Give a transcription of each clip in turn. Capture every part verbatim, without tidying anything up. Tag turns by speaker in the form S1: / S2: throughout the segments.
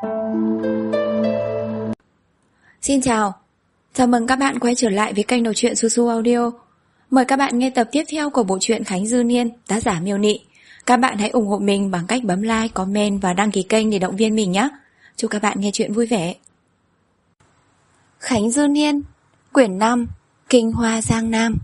S1: Xin chào, chào mừng các bạn quay trở lại với kênh đọc truyện Su Su Audio. Mời các bạn nghe tập tiếp theo của bộ truyện Khánh Dư Niên, tác giả Miêu Nị. Các bạn hãy ủng hộ mình bằng cách bấm like, comment và đăng ký kênh để động viên mình nhé. Chúc các bạn nghe truyện vui vẻ. Khánh Dư Niên, quyển năm, Kinh Hoa Giang Nam.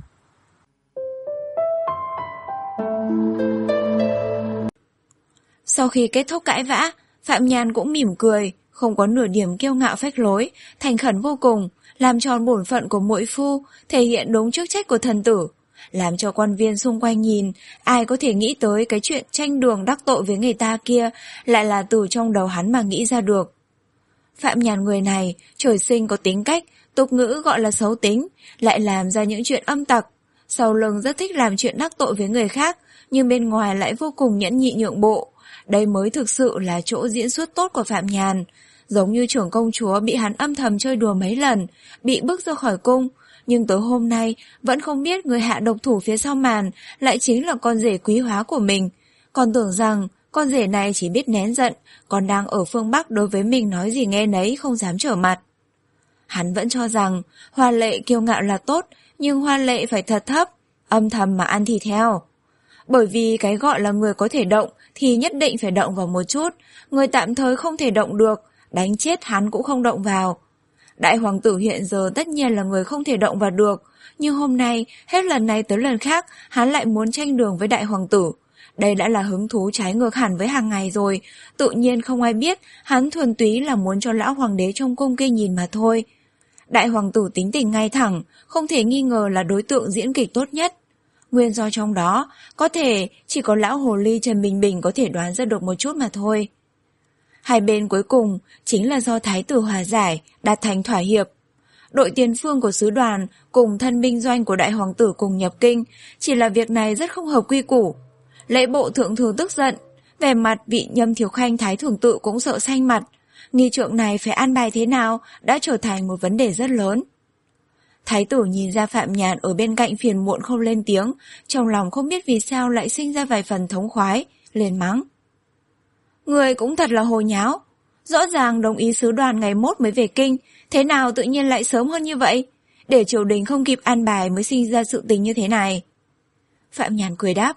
S1: Sau khi kết thúc cãi vã, Phạm Nhàn cũng mỉm cười, không có nửa điểm kiêu ngạo phách lối, thành khẩn vô cùng, làm tròn bổn phận của muội phu, thể hiện đúng chức trách của thần tử, làm cho quan viên xung quanh nhìn, ai có thể nghĩ tới cái chuyện tranh đường đắc tội với người ta kia lại là từ trong đầu hắn mà nghĩ ra được. Phạm Nhàn người này, trời sinh có tính cách, tục ngữ gọi là xấu tính, lại làm ra những chuyện âm tặc, sau lưng rất thích làm chuyện đắc tội với người khác, nhưng bên ngoài lại vô cùng nhẫn nhị nhượng bộ. Đây mới thực sự là chỗ diễn xuất tốt của Phạm Nhàn. Giống như trưởng công chúa bị hắn âm thầm chơi đùa mấy lần, bị bức ra khỏi cung, nhưng tới hôm nay vẫn không biết người hạ độc thủ phía sau màn lại chính là con rể quý hóa của mình. Còn tưởng rằng con rể này chỉ biết nén giận, còn đang ở phương Bắc đối với mình nói gì nghe nấy, không dám trở mặt. Hắn vẫn cho rằng hoa lệ kiêu ngạo là tốt, nhưng hoa lệ phải thật thấp, âm thầm mà ăn thịt heo. Bởi vì cái gọi là người có thể động thì nhất định phải động vào một chút, người tạm thời không thể động được, đánh chết hắn cũng không động vào. Đại hoàng tử hiện giờ tất nhiên là người không thể động vào được, nhưng hôm nay, hết lần này tới lần khác, hắn lại muốn tranh đường với đại hoàng tử. Đây đã là hứng thú trái ngược hẳn với hàng ngày rồi, tự nhiên không ai biết, hắn thuần túy là muốn cho lão hoàng đế trong cung kia nhìn mà thôi. Đại hoàng tử tính tình ngay thẳng, không thể nghi ngờ là đối tượng diễn kịch tốt nhất. Nguyên do trong đó, có thể chỉ có lão hồ ly Trần Bình Bình có thể đoán ra được một chút mà thôi. Hai bên cuối cùng chính là do thái tử hòa giải, đạt thành thỏa hiệp. Đội tiền phương của sứ đoàn cùng thân binh doanh của đại hoàng tử cùng nhập kinh, chỉ là việc này rất không hợp quy củ. Lễ bộ thượng thư tức giận, vẻ mặt vị Nhâm Thiếu Khanh thái thưởng tự cũng sợ xanh mặt. Nghi trượng này phải an bài thế nào đã trở thành một vấn đề rất lớn. Thái tử nhìn ra Phạm Nhàn ở bên cạnh phiền muộn không lên tiếng, trong lòng không biết vì sao lại sinh ra vài phần thống khoái, liền mắng. Người cũng thật là hồ nháo, rõ ràng đồng ý sứ đoàn ngày mốt mới về kinh, thế nào tự nhiên lại sớm hơn như vậy, để triều đình không kịp an bài mới sinh ra sự tình như thế này. Phạm Nhàn cười đáp.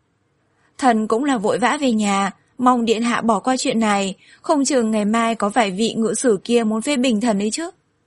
S1: Thần cũng là vội vã về nhà, mong điện hạ bỏ qua chuyện này, không chừng ngày mai có vài vị ngự sử kia muốn phê bình thần ấy chứ.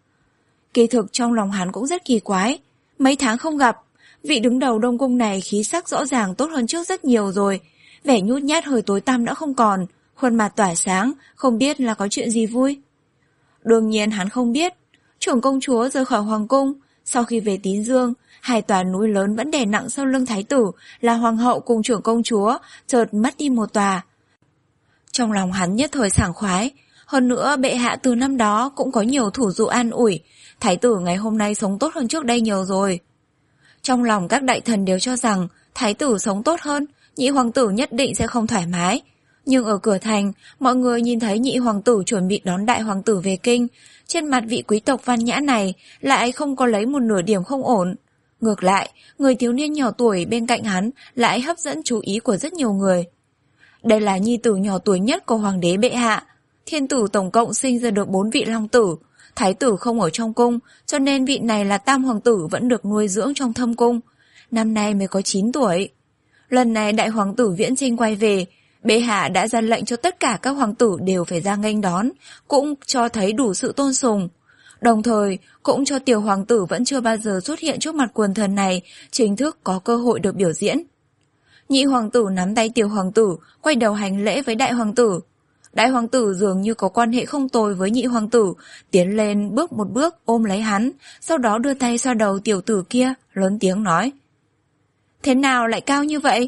S1: Kỳ thực trong lòng hắn cũng rất kỳ quái, mấy tháng không gặp, vị đứng đầu đông cung này khí sắc rõ ràng tốt hơn trước rất nhiều rồi, vẻ nhút nhát hơi tối tăm đã không còn, khuôn mặt tỏa sáng, không biết là có chuyện gì vui. Đương nhiên hắn không biết, trưởng công chúa rời khỏi hoàng cung, sau khi về Tín Dương, hai tòa núi lớn vẫn đè nặng sau lưng thái tử là hoàng hậu cùng trưởng công chúa, chợt mất đi một tòa. Trong lòng hắn nhất thời sảng khoái, hơn nữa bệ hạ từ năm đó cũng có nhiều thủ dụ an ủi, thái tử ngày hôm nay sống tốt hơn trước đây nhiều rồi. Trong lòng các đại thần đều cho rằng thái tử sống tốt hơn, nhị hoàng tử nhất định sẽ không thoải mái. Nhưng ở cửa thành, mọi người nhìn thấy nhị hoàng tử chuẩn bị đón đại hoàng tử về kinh, trên mặt vị quý tộc văn nhã này lại không có lấy một nửa điểm không ổn. Ngược lại, người thiếu niên nhỏ tuổi bên cạnh hắn lại hấp dẫn chú ý của rất nhiều người. Đây là nhi tử nhỏ tuổi nhất của hoàng đế bệ hạ. Thiên tử tổng cộng sinh ra được bốn vị long tử. Thái tử không ở trong cung, cho nên vị này là tam hoàng tử vẫn được nuôi dưỡng trong thâm cung. Năm nay mới có chín tuổi. Lần này đại hoàng tử viễn chinh quay về, bệ hạ đã ra lệnh cho tất cả các hoàng tử đều phải ra nghênh đón, cũng cho thấy đủ sự tôn sùng. Đồng thời, cũng cho tiểu hoàng tử vẫn chưa bao giờ xuất hiện trước mặt quần thần này, chính thức có cơ hội được biểu diễn. Nhị hoàng tử nắm tay tiểu hoàng tử, quay đầu hành lễ với đại hoàng tử. Đại hoàng tử dường như có quan hệ không tồi với nhị hoàng tử, tiến lên bước một bước ôm lấy hắn, sau đó đưa tay xoa đầu tiểu tử kia, lớn tiếng nói. Thế nào lại cao như vậy?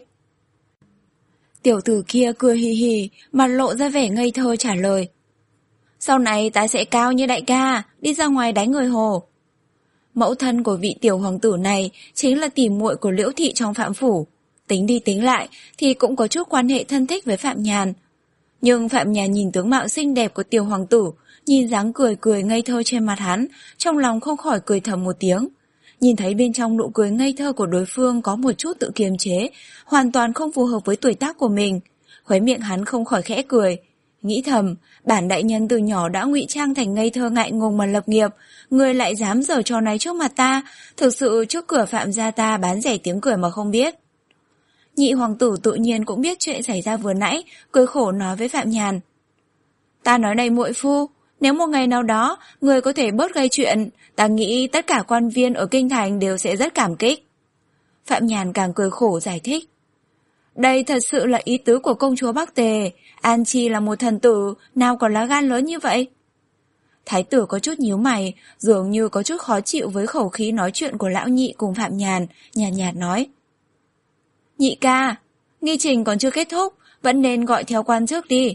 S1: Tiểu tử kia cười hì hì, mặt lộ ra vẻ ngây thơ trả lời. Sau này ta sẽ cao như đại ca, đi ra ngoài đánh người hồ. Mẫu thân của vị tiểu hoàng tử này chính là tỉ muội của Liễu thị trong Phạm phủ. Tính đi tính lại thì cũng có chút quan hệ thân thích với Phạm Nhàn. Nhưng Phạm Nhàn nhìn tướng mạo xinh đẹp của tiểu hoàng tử, nhìn dáng cười cười ngây thơ trên mặt hắn, trong lòng không khỏi cười thầm một tiếng. Nhìn thấy bên trong nụ cười ngây thơ của đối phương có một chút tự kiềm chế, hoàn toàn không phù hợp với tuổi tác của mình. Khóe miệng hắn không khỏi khẽ cười. nghĩ thầm, bản đại nhân từ nhỏ đã ngụy trang thành ngây thơ ngại ngùng mà lập nghiệp, người lại dám giở trò này trước mặt ta, thực sự trước cửa Phạm gia ta bán rẻ tiếng cười mà không biết. Nhị hoàng tử tự nhiên cũng biết chuyện xảy ra vừa nãy, cười khổ nói với Phạm Nhàn. Ta nói này muội phu, nếu một ngày nào đó người có thể bớt gây chuyện, ta nghĩ tất cả quan viên ở kinh thành đều sẽ rất cảm kích. Phạm Nhàn càng cười khổ giải thích. Đây thật sự là ý tứ của công chúa Bắc Tề, An Chi là một thần tử, nào còn lá gan lớn như vậy? Thái tử có chút nhíu mày, dường như có chút khó chịu với khẩu khí nói chuyện của lão nhị cùng Phạm Nhàn, nhạt nhạt nói. Nhị ca, nghi trình còn chưa kết thúc, vẫn nên gọi theo quan trước đi.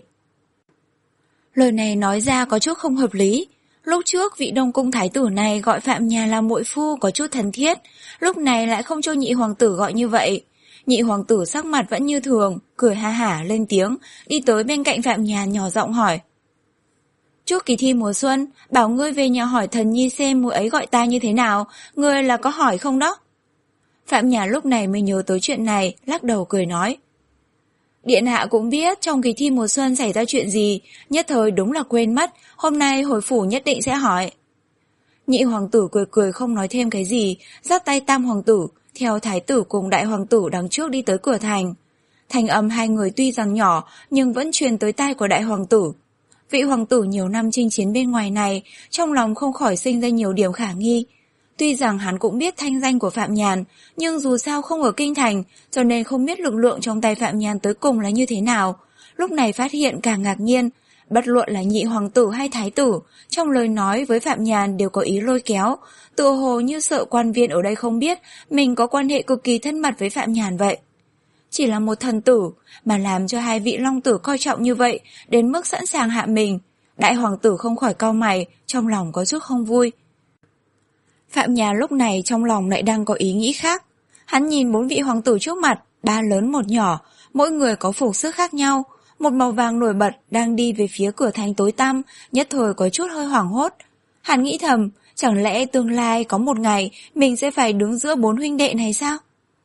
S1: Lời này nói ra có chút không hợp lý. Lúc trước vị Đông Cung thái tử này gọi Phạm Nhàn là muội phu có chút thân thiết, lúc này lại không cho nhị hoàng tử gọi như vậy. Nhị hoàng tử sắc mặt vẫn như thường, cười ha hả lên tiếng, đi tới bên cạnh Phạm Nhàn nhỏ giọng hỏi. Trước kỳ thi mùa xuân, bảo ngươi về nhà hỏi thần nhi xem muội ấy gọi ta như thế nào, ngươi là có hỏi không đó? Phạm Nhàn lúc này mới nhớ tới chuyện này, lắc đầu cười nói. Điện hạ cũng biết trong kỳ thi mùa xuân xảy ra chuyện gì, nhất thời đúng là quên mất, hôm nay hồi phủ nhất định sẽ hỏi. Nhị hoàng tử cười cười không nói thêm cái gì, dắt tay tam hoàng tử, theo thái tử cùng đại hoàng tử đằng trước đi tới cửa thành. Thanh âm hai người tuy rằng nhỏ, nhưng vẫn truyền tới tai của đại hoàng tử. Vị hoàng tử nhiều năm chinh chiến bên ngoài này, trong lòng không khỏi sinh ra nhiều điểm khả nghi. Tuy rằng hắn cũng biết thanh danh của Phạm Nhàn, nhưng dù sao không ở kinh thành, cho nên không biết lực lượng trong tay Phạm Nhàn tới cùng là như thế nào. Lúc này phát hiện càng ngạc nhiên, bất luận là nhị hoàng tử hay thái tử, trong lời nói với Phạm Nhàn đều có ý lôi kéo, tựa hồ như sợ quan viên ở đây không biết mình có quan hệ cực kỳ thân mật với Phạm Nhàn vậy. Chỉ là một thần tử, mà làm cho hai vị long tử coi trọng như vậy, đến mức sẵn sàng hạ mình. Đại hoàng tử không khỏi cau mày, trong lòng có chút không vui. Phạm Nhàn lúc này trong lòng lại đang có ý nghĩ khác. Hắn nhìn bốn vị hoàng tử trước mặt, ba lớn một nhỏ, mỗi người có phục sức khác nhau. Một màu vàng nổi bật đang đi về phía cửa thành tối tăm, nhất thời có chút hơi hoảng hốt. Hắn nghĩ thầm, chẳng lẽ tương lai có một ngày mình sẽ phải đứng giữa bốn huynh đệ này sao?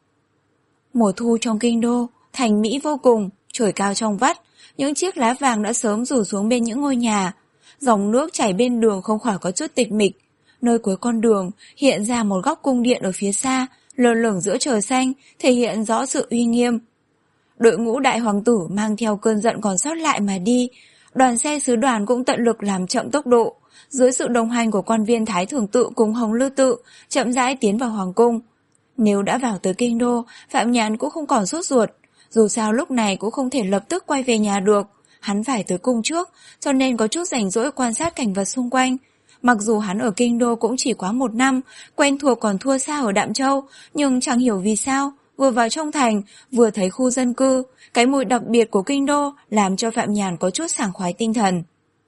S1: Mùa thu trong kinh đô, thành mỹ vô cùng, trời cao trong vắt, những chiếc lá vàng đã sớm rủ xuống bên những ngôi nhà. Dòng nước chảy bên đường không khỏi có chút tịch mịch. Nơi cuối con đường hiện ra một góc cung điện ở phía xa, lơ lửng giữa trời xanh, thể hiện rõ sự uy nghiêm. Đội ngũ đại hoàng tử mang theo cơn giận còn sót lại mà đi, đoàn xe sứ đoàn cũng tận lực làm chậm tốc độ, dưới sự đồng hành của quan viên Thái Thường Tự cùng Hồng Lư Tự, chậm rãi tiến vào hoàng cung. Nếu đã vào tới kinh đô, Phạm Nhàn cũng không còn sốt ruột, dù sao lúc này cũng không thể lập tức quay về nhà được, hắn phải tới cung trước, cho nên có chút rảnh rỗi quan sát cảnh vật xung quanh. Mặc dù hắn ở kinh đô cũng chỉ quá một năm, quen thuộc còn thua xa ở Đạm Châu, nhưng chẳng hiểu vì sao, vừa vào trong thành, vừa thấy khu dân cư, cái mùi đặc biệt của kinh đô làm cho Phạm Nhàn có chút sảng khoái tinh thần.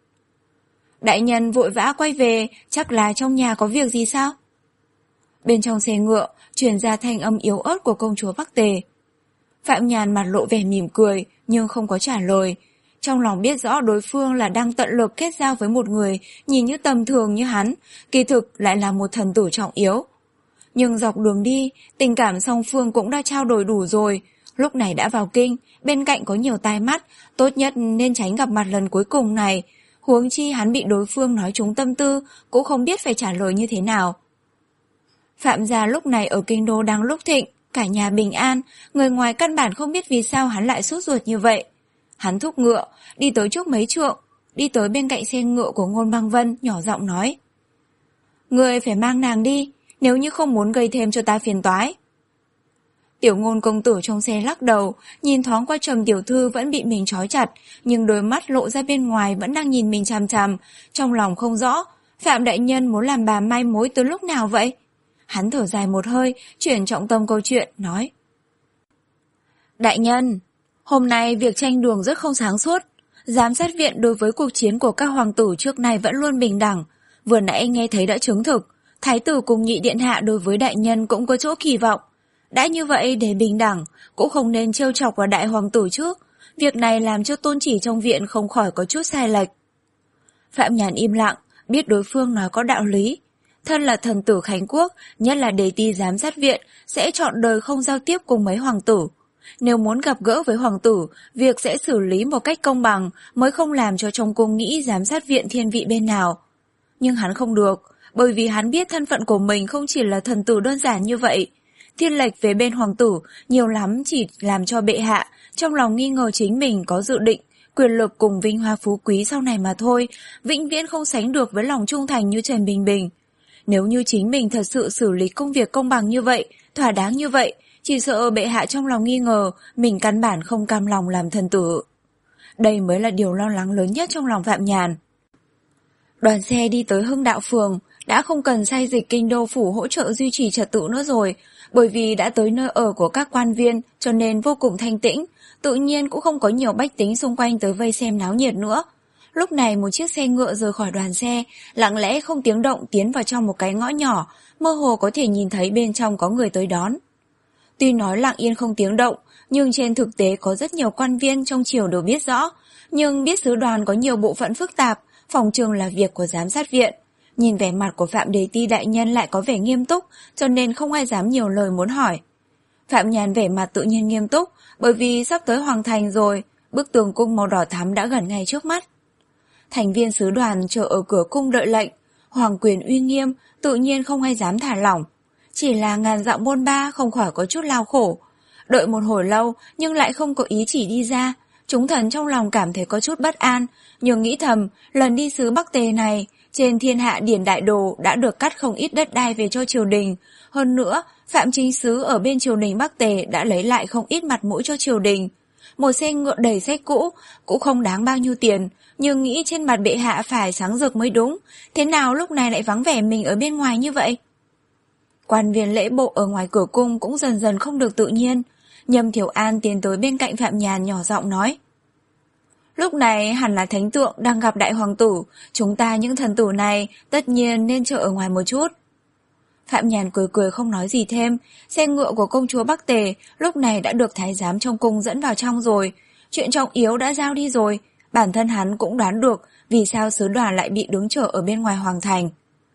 S1: Đại nhân vội vã quay về, chắc là trong nhà có việc gì sao? Bên trong xe ngựa, truyền ra thanh âm yếu ớt của công chúa Bắc Tề. Phạm Nhàn mặt lộ vẻ mỉm cười, nhưng không có trả lời. Trong lòng biết rõ đối phương là đang tận lực kết giao với một người nhìn như tầm thường như hắn, kỳ thực lại là một thần tử trọng yếu. Nhưng dọc đường đi, tình cảm song phương cũng đã trao đổi đủ rồi. Lúc này đã vào kinh, bên cạnh có nhiều tai mắt, tốt nhất nên tránh gặp mặt lần cuối cùng này. Huống chi hắn bị đối phương nói trúng tâm tư, cũng không biết phải trả lời như thế nào. Phạm gia lúc này ở kinh đô đang lúc thịnh, cả nhà bình an, người ngoài căn bản không biết vì sao hắn lại sốt ruột như vậy. Hắn thúc ngựa, đi tới trước mấy trượng, đi tới bên cạnh xe ngựa của Ngôn Băng Vân, nhỏ giọng nói. Người phải mang nàng đi, nếu như không muốn gây thêm cho ta phiền toái. Tiểu Ngôn công tử trong xe lắc đầu, nhìn thoáng qua Trầm tiểu thư vẫn bị mình trói chặt, nhưng đôi mắt lộ ra bên ngoài vẫn đang nhìn mình chằm chằm, trong lòng không rõ, Phạm đại nhân muốn làm bà mai mối từ lúc nào vậy? Hắn thở dài một hơi, chuyển trọng tâm câu chuyện, nói. Đại nhân, hôm nay việc tranh đường rất không sáng suốt. Giám sát viện đối với cuộc chiến của các hoàng tử trước này vẫn luôn bình đẳng. Vừa nãy nghe thấy đã chứng thực, thái tử cùng nhị điện hạ đối với đại nhân cũng có chỗ kỳ vọng. Đã như vậy để bình đẳng, cũng không nên trêu chọc vào đại hoàng tử trước. Việc này làm cho tôn chỉ trong viện không khỏi có chút sai lệch. Phạm Nhàn im lặng, biết đối phương nói có đạo lý. Thân là thần tử Khánh Quốc, nhất là đề ti giám sát viện, sẽ chọn đời không giao tiếp cùng mấy hoàng tử. nếu muốn gặp gỡ với hoàng tử, việc sẽ xử lý một cách công bằng mới không làm cho trong cung nghĩ giám sát viện thiên vị bên nào. Nhưng hắn không được, bởi vì hắn biết thân phận của mình không chỉ là thần tử đơn giản như vậy. Thiên lệch về bên hoàng tử nhiều lắm chỉ làm cho bệ hạ trong lòng nghi ngờ chính mình có dự định, quyền lực cùng vinh hoa phú quý sau này mà thôi, vĩnh viễn không sánh được với lòng trung thành như Trần Bình Bình. Nếu như chính mình thật sự xử lý công việc công bằng như vậy, thỏa đáng như vậy, chỉ sợ bệ hạ trong lòng nghi ngờ mình căn bản không cam lòng làm thần tử. Đây mới là điều lo lắng lớn nhất trong lòng Phạm Nhàn. Đoàn xe đi tới Hưng Đạo Phường, đã không cần sai dịch kinh đô phủ hỗ trợ duy trì trật tự nữa rồi, bởi vì đã tới nơi ở của các quan viên cho nên vô cùng thanh tĩnh, tự nhiên cũng không có nhiều bách tính xung quanh tới vây xem náo nhiệt nữa. Lúc này một chiếc xe ngựa rời khỏi đoàn xe, lặng lẽ không tiếng động tiến vào trong một cái ngõ nhỏ, mơ hồ có thể nhìn thấy bên trong có người tới đón. Tuy nói lặng yên không tiếng động, nhưng trên thực tế có rất nhiều quan viên trong triều đều biết rõ, nhưng biết sứ đoàn có nhiều bộ phận phức tạp, phòng trường là việc của giám sát viện. Nhìn vẻ mặt của Phạm Đề Ti đại nhân lại có vẻ nghiêm túc, cho nên không ai dám nhiều lời muốn hỏi. Phạm Nhàn vẻ mặt tự nhiên nghiêm túc, bởi vì sắp tới hoàng thành rồi, bức tường cung màu đỏ thắm đã gần ngay trước mắt. Thành viên sứ đoàn chờ ở cửa cung đợi lệnh, hoàng quyền uy nghiêm, tự nhiên không ai dám thả lỏng. Chỉ là ngàn dặm bôn ba không khỏi có chút lao khổ. Đợi một hồi lâu nhưng lại không có ý chỉ đi ra, chúng thần trong lòng cảm thấy có chút bất an, nhưng nghĩ thầm, lần đi sứ Bắc Tề này, trên thiên hạ điển đại đồ đã được cắt không ít đất đai về cho triều đình. Hơn nữa, Phạm Chính Sứ ở bên triều đình Bắc Tề đã lấy lại không ít mặt mũi cho triều đình. Một xe ngựa đầy sách cũ, cũng không đáng bao nhiêu tiền, nhưng nghĩ trên mặt bệ hạ phải sáng rực mới đúng. Thế nào lúc này lại vắng vẻ mình ở bên ngoài như vậy? Quan viên lễ bộ ở ngoài cửa cung cũng dần dần không được tự nhiên. Nhâm Thiểu An tiến tới bên cạnh Phạm Nhàn nhỏ giọng nói. Lúc này hẳn là thánh tượng đang gặp đại hoàng tử, chúng ta những thần tử này tất nhiên nên chờ ở ngoài một chút. Phạm Nhàn cười cười không nói gì thêm, xe ngựa của công chúa Bắc Tề lúc này đã được thái giám trong cung dẫn vào trong rồi, chuyện trọng yếu đã giao đi rồi, bản thân hắn cũng đoán được vì sao sứ đoàn lại bị đứng chờ ở bên ngoài hoàng thành.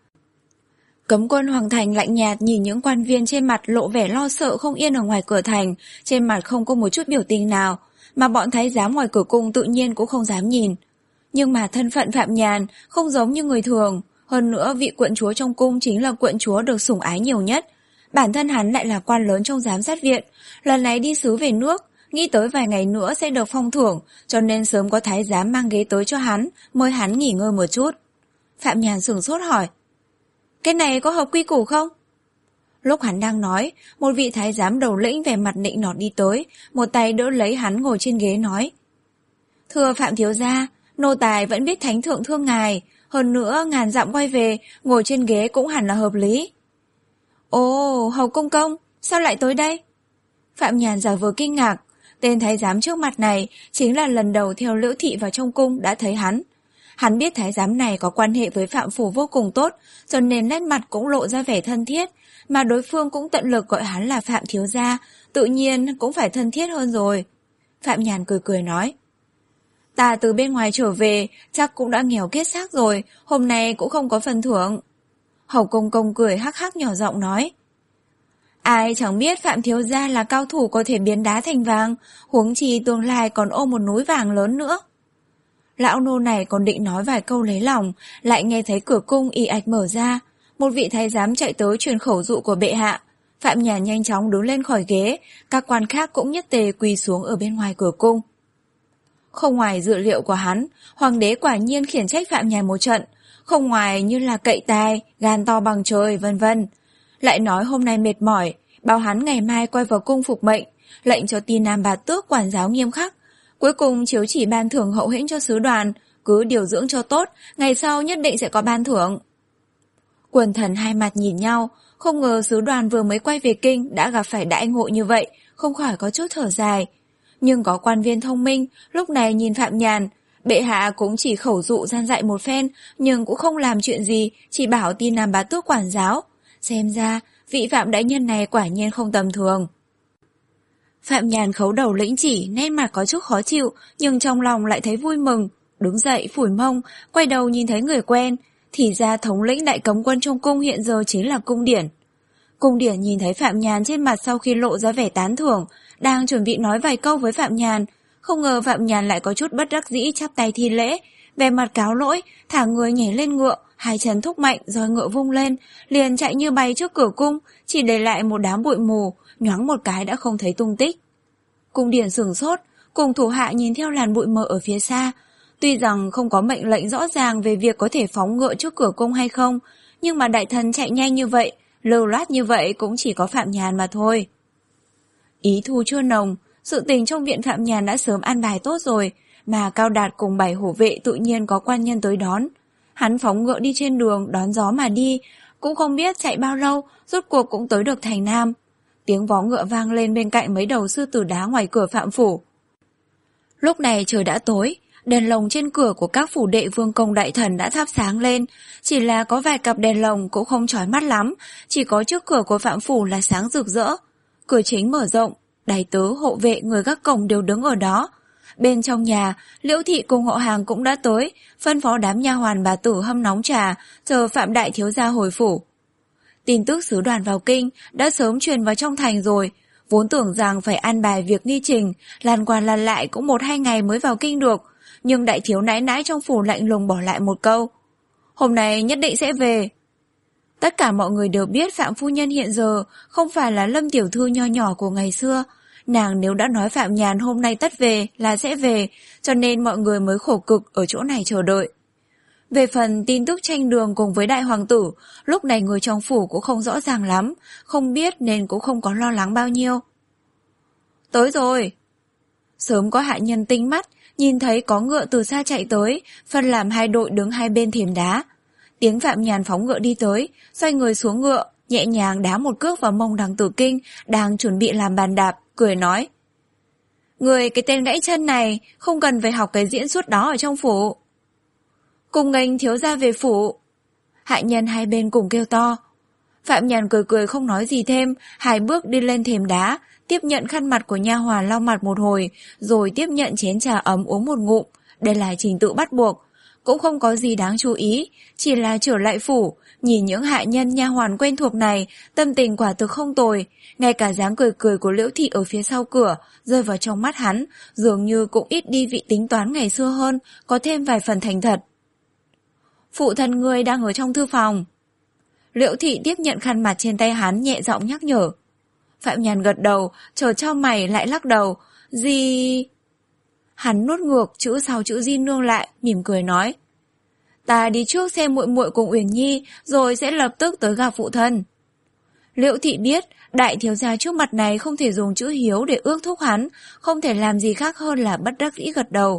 S1: Cấm quân hoàng thành lạnh nhạt nhìn những quan viên trên mặt lộ vẻ lo sợ không yên ở ngoài cửa thành, trên mặt không có một chút biểu tình nào, mà bọn thái giám ngoài cửa cung tự nhiên cũng không dám nhìn. Nhưng mà thân phận Phạm Nhàn không giống như người thường, hơn nữa vị quận chúa trong cung chính là quận chúa được sủng ái nhiều nhất. Bản thân hắn lại là quan lớn trong giám sát viện, lần này đi sứ về nước, nghĩ tới vài ngày nữa sẽ được phong thưởng, cho nên sớm có thái giám mang ghế tới cho hắn, mời hắn nghỉ ngơi một chút. Phạm Nhàn sửng sốt hỏi, cái này có hợp quy củ không? Lúc hắn đang nói, một vị thái giám đầu lĩnh vẻ mặt nịnh nọt đi tới, một tay đỡ lấy hắn ngồi trên ghế nói. Thưa Phạm thiếu gia, nô tài vẫn biết thánh thượng thương ngài, hơn nữa ngàn dặm quay về, ngồi trên ghế cũng hẳn là hợp lý. Ồ, Hầu công công, sao lại tới đây? Phạm Nhàn giả vờ kinh ngạc, tên thái giám trước mặt này chính là lần đầu theo Liễu Thị vào trong cung đã thấy hắn. Hắn biết thái giám này có quan hệ với Phạm phủ vô cùng tốt, cho nên nét mặt cũng lộ ra vẻ thân thiết, mà đối phương cũng tận lực gọi hắn là Phạm thiếu gia, tự nhiên cũng phải thân thiết hơn rồi. Phạm Nhàn cười cười nói, ta từ bên ngoài trở về, chắc cũng đã nghèo kiết xác rồi, hôm nay cũng không có phần thưởng. Hầu công công cười hắc hắc nhỏ giọng nói, ai chẳng biết Phạm thiếu gia là cao thủ có thể biến đá thành vàng, huống chi tương lai còn ôm một núi vàng lớn nữa. Lão nô này còn định nói vài câu lấy lòng, lại nghe thấy cửa cung ì ạch mở ra, một vị thái giám chạy tới truyền khẩu dụ của bệ hạ. Phạm Nhàn nhanh chóng đứng lên khỏi ghế, các quan khác cũng nhất tề quỳ xuống ở bên ngoài cửa cung. Không ngoài dự liệu của hắn, hoàng đế quả nhiên khiển trách Phạm Nhàn một trận, không ngoài như là cậy tài, gan to bằng trời, vân vân. Lại nói hôm nay mệt mỏi, bảo hắn ngày mai quay vào cung phục mệnh, lệnh cho Ti Nam Bạt Tước quản giáo nghiêm khắc. Cuối cùng chiếu chỉ ban thưởng hậu hĩnh cho sứ đoàn, cứ điều dưỡng cho tốt, ngày sau nhất định sẽ có ban thưởng. Quần thần hai mặt nhìn nhau, không ngờ sứ đoàn vừa mới quay về kinh đã gặp phải đại ngộ như vậy, không khỏi có chút thở dài. Nhưng có quan viên thông minh, lúc này nhìn Phạm Nhàn, bệ hạ cũng chỉ khẩu dụ gian dạy một phen, nhưng cũng không làm chuyện gì, chỉ bảo Ti Nam Bá Tước quản giáo. Xem ra, vị Phạm đại nhân này quả nhiên không tầm thường. Phạm Nhàn khấu đầu lĩnh chỉ, nét mặt có chút khó chịu, nhưng trong lòng lại thấy vui mừng. Đứng dậy, phủi mông, quay đầu nhìn thấy người quen, thì ra thống lĩnh đại cấm quân trong cung hiện giờ chính là Cung Điển. Cung Điển nhìn thấy Phạm Nhàn trên mặt sau khi lộ ra vẻ tán thưởng, đang chuẩn bị nói vài câu với Phạm Nhàn, không ngờ Phạm Nhàn lại có chút bất đắc dĩ chắp tay thi lễ, vẻ mặt cáo lỗi, thả người nhảy lên ngựa, hai chân thúc mạnh, roi ngựa vung lên, liền chạy như bay trước cửa cung, chỉ để lại một đám bụi mù, nhoáng một cái đã không thấy tung tích. Cung Điển sửng sốt, cùng thủ hạ nhìn theo làn bụi mờ ở phía xa. Tuy rằng không có mệnh lệnh rõ ràng về việc có thể phóng ngựa trước cửa cung hay không, nhưng mà đại thần chạy nhanh như vậy, lưu loát như vậy cũng chỉ có Phạm Nhàn mà thôi. Ý thu chưa nồng, sự tình trong viện Phạm Nhàn đã sớm an bài tốt rồi, mà Cao Đạt cùng bảy hổ vệ tự nhiên có quan nhân tới đón. Hắn phóng ngựa đi trên đường, đón gió mà đi, cũng không biết chạy bao lâu, rốt cuộc cũng tới được thành Nam. Tiếng vó ngựa vang lên bên cạnh mấy đầu sư tử đá ngoài cửa Phạm phủ. Lúc này trời đã tối, đèn lồng trên cửa của các phủ đệ vương công đại thần đã thắp sáng lên, chỉ là có vài cặp đèn lồng cũng không chói mắt lắm, chỉ có trước cửa của Phạm phủ là sáng rực rỡ. Cửa chính mở rộng, đài tớ, hộ vệ, người gác cổng đều đứng ở đó. Bên trong nhà, Liễu thị cùng họ hàng cũng đã tới, phân phó đám nha hoàn bà tử hâm nóng trà, chờ Phạm đại thiếu gia hồi phủ. Tin tức sứ đoàn vào kinh đã sớm truyền vào trong thành rồi, vốn tưởng rằng phải an bài việc nghi trình, làn qua làn lại cũng một hai ngày mới vào kinh được, nhưng đại thiếu nãi nãi trong phủ lạnh lùng bỏ lại một câu: hôm nay nhất định sẽ về. Tất cả mọi người đều biết Phạm phu nhân hiện giờ không phải là Lâm tiểu thư nho nhỏ của ngày xưa, nàng nếu đã nói Phạm Nhàn hôm nay tất về là sẽ về, cho nên mọi người mới khổ cực ở chỗ này chờ đợi. Về phần tin tức tranh đường cùng với đại hoàng tử, lúc này người trong phủ cũng không rõ ràng lắm, không biết nên cũng không có lo lắng bao nhiêu. Tới rồi. Sớm có hạ nhân tinh mắt, nhìn thấy có ngựa từ xa chạy tới, phân làm hai đội đứng hai bên thềm đá. Tiếng Phạm Nhàn phóng ngựa đi tới, xoay người xuống ngựa, nhẹ nhàng đá một cước vào mông Đằng Tử Kinh, đang chuẩn bị làm bàn đạp, cười nói: người cái tên gãy chân này, không cần phải học cái diễn xuất đó ở trong phủ. Cùng nghênh thiếu gia về phủ. Hạ nhân hai bên cùng kêu to. Phạm Nhàn cười cười không nói gì thêm, hai bước đi lên thềm đá, tiếp nhận khăn mặt của nha hoàn lau mặt một hồi, rồi tiếp nhận chén trà ấm uống một ngụm. Đây là trình tự bắt buộc, cũng không có gì đáng chú ý, chỉ là trở lại phủ, nhìn những hạ nhân nha hoàn quen thuộc này, tâm tình quả thực không tồi, ngay cả dáng cười cười của Liễu thị ở phía sau cửa rơi vào trong mắt hắn, dường như cũng ít đi vị tính toán ngày xưa hơn, có thêm vài phần thành thật. Phụ thân ngươi đang ở trong thư phòng. Liễu thị tiếp nhận khăn mặt trên tay hắn, nhẹ giọng nhắc nhở. Phạm Nhàn gật đầu, chờ cho mày lại lắc đầu. Gì? Hắn nuốt ngược chữ sau chữ Di Nương lại, mỉm cười nói: ta đi trước xem muội muội cùng Uyển Nhi, rồi sẽ lập tức tới gặp phụ thân. Liễu thị biết đại thiếu gia trước mặt này không thể dùng chữ hiếu để ước thúc hắn, không thể làm gì khác hơn là bất đắc dĩ gật đầu.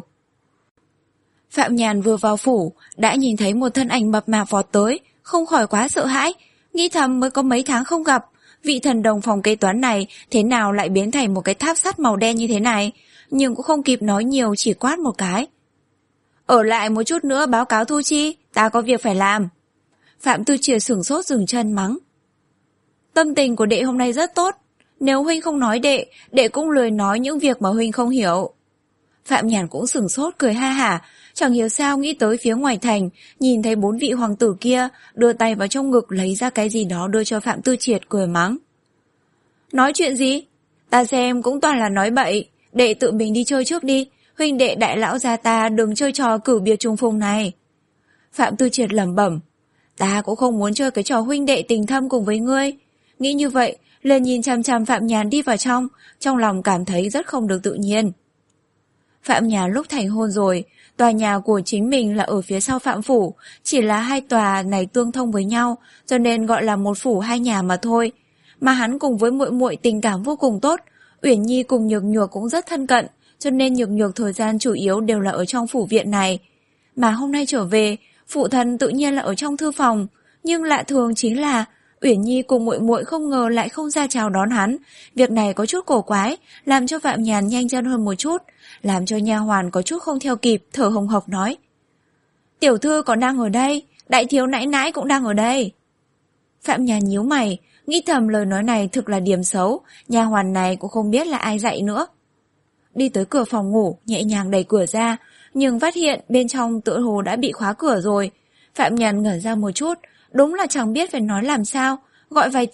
S1: Phạm Nhàn vừa vào phủ, đã nhìn thấy một thân ảnh mập mạp vọt tới, không khỏi quá sợ hãi, nghĩ thầm mới có mấy tháng không gặp, vị thần đồng phòng kế toán này thế nào lại biến thành một cái tháp sắt màu đen như thế này, nhưng cũng không kịp nói nhiều, chỉ quát một cái. Ở lại một chút nữa báo cáo thu chi, ta có việc phải làm. Phạm Tư Triệt sửng sốt dừng chân mắng. Tâm tình của đệ hôm nay rất tốt, nếu huynh không nói đệ, đệ cũng lười nói những việc mà huynh không hiểu. Phạm Nhàn cũng sửng sốt cười ha hả, chẳng hiểu sao nghĩ tới phía ngoài thành, nhìn thấy bốn vị hoàng tử kia đưa tay vào trong ngực lấy ra cái gì đó đưa cho Phạm Tư Triệt, cười mắng. Nói chuyện gì? Ta xem cũng toàn là nói bậy, đệ tự mình đi chơi trước đi, huynh đệ đại lão gia ta đừng chơi trò cử biệt trùng phùng này. Phạm Tư Triệt lẩm bẩm, ta cũng không muốn chơi cái trò huynh đệ tình thâm cùng với ngươi. Nghĩ như vậy, liền nhìn chằm chằm Phạm Nhàn đi vào trong, trong lòng cảm thấy rất không được tự nhiên. Phạm Nhàn lúc thành hôn rồi, tòa nhà của chính mình là ở phía sau Phạm phủ, chỉ là hai tòa này tương thông với nhau, cho nên gọi là một phủ hai nhà mà thôi. Mà hắn cùng với muội muội tình cảm vô cùng tốt, Uyển Nhi cùng Nhược Nhược cũng rất thân cận, cho nên Nhược Nhược thời gian chủ yếu đều là ở trong phủ viện này. Mà hôm nay trở về, phụ thân tự nhiên là ở trong thư phòng, nhưng lạ thường chính là Uyển Nhi cùng muội muội không ngờ lại không ra chào đón hắn. Việc này có chút cổ quái, làm cho Phạm Nhàn nhanh chân hơn một chút, làm cho nha hoàn có chút không theo kịp, thở hồng hộc nói: Tiểu thư còn đang ở đây, đại thiếu nãi nãi cũng đang ở đây. Phạm Nhàn nhíu mày, nghĩ thầm lời nói này thực là điểm xấu, nha hoàn này cũng không biết là ai dạy nữa. Đi tới cửa phòng ngủ, nhẹ nhàng đẩy cửa ra, nhưng phát hiện bên trong tựa hồ đã bị khóa cửa rồi. Phạm Nhàn ngẩn ra một chút, đúng là chẳng biết phải nói làm sao, gọi vài tiếng,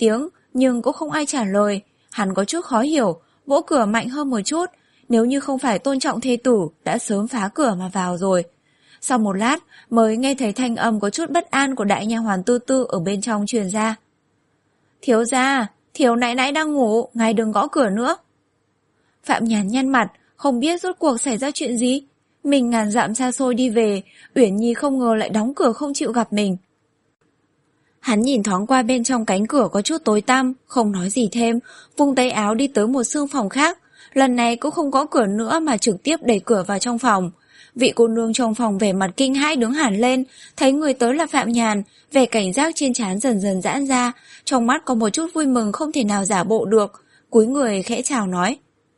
S1: nhưng cũng không ai trả lời. Hắn có chút khó hiểu, vỗ cửa mạnh hơn một chút, nếu như không phải tôn trọng thê tử, đã sớm phá cửa mà vào rồi. Sau một lát, mới nghe thấy thanh âm có chút bất an của đại nha hoàn Tư Tư ở bên trong truyền ra. Thiếu gia, thiếu nãy nãy đang ngủ, ngài đừng gõ cửa nữa. Phạm Nhàn nhăn mặt, không biết rốt cuộc xảy ra chuyện gì. Mình ngàn dặm xa xôi đi về, Uyển Nhi không ngờ lại đóng cửa không chịu gặp mình. Hắn nhìn thoáng qua bên trong cánh cửa có chút tối tăm, không nói gì thêm, vung tay áo đi tới một xương phòng khác. Lần này cũng không gõ cửa nữa mà trực tiếp đẩy cửa vào trong phòng. Vị cô nương trong phòng vẻ mặt kinh hãi đứng hẳn lên, thấy người tới là Phạm Nhàn, vẻ cảnh giác trên trán dần dần giãn ra, trong mắt có một chút vui mừng không thể nào giả bộ được, cúi người khẽ chào nói.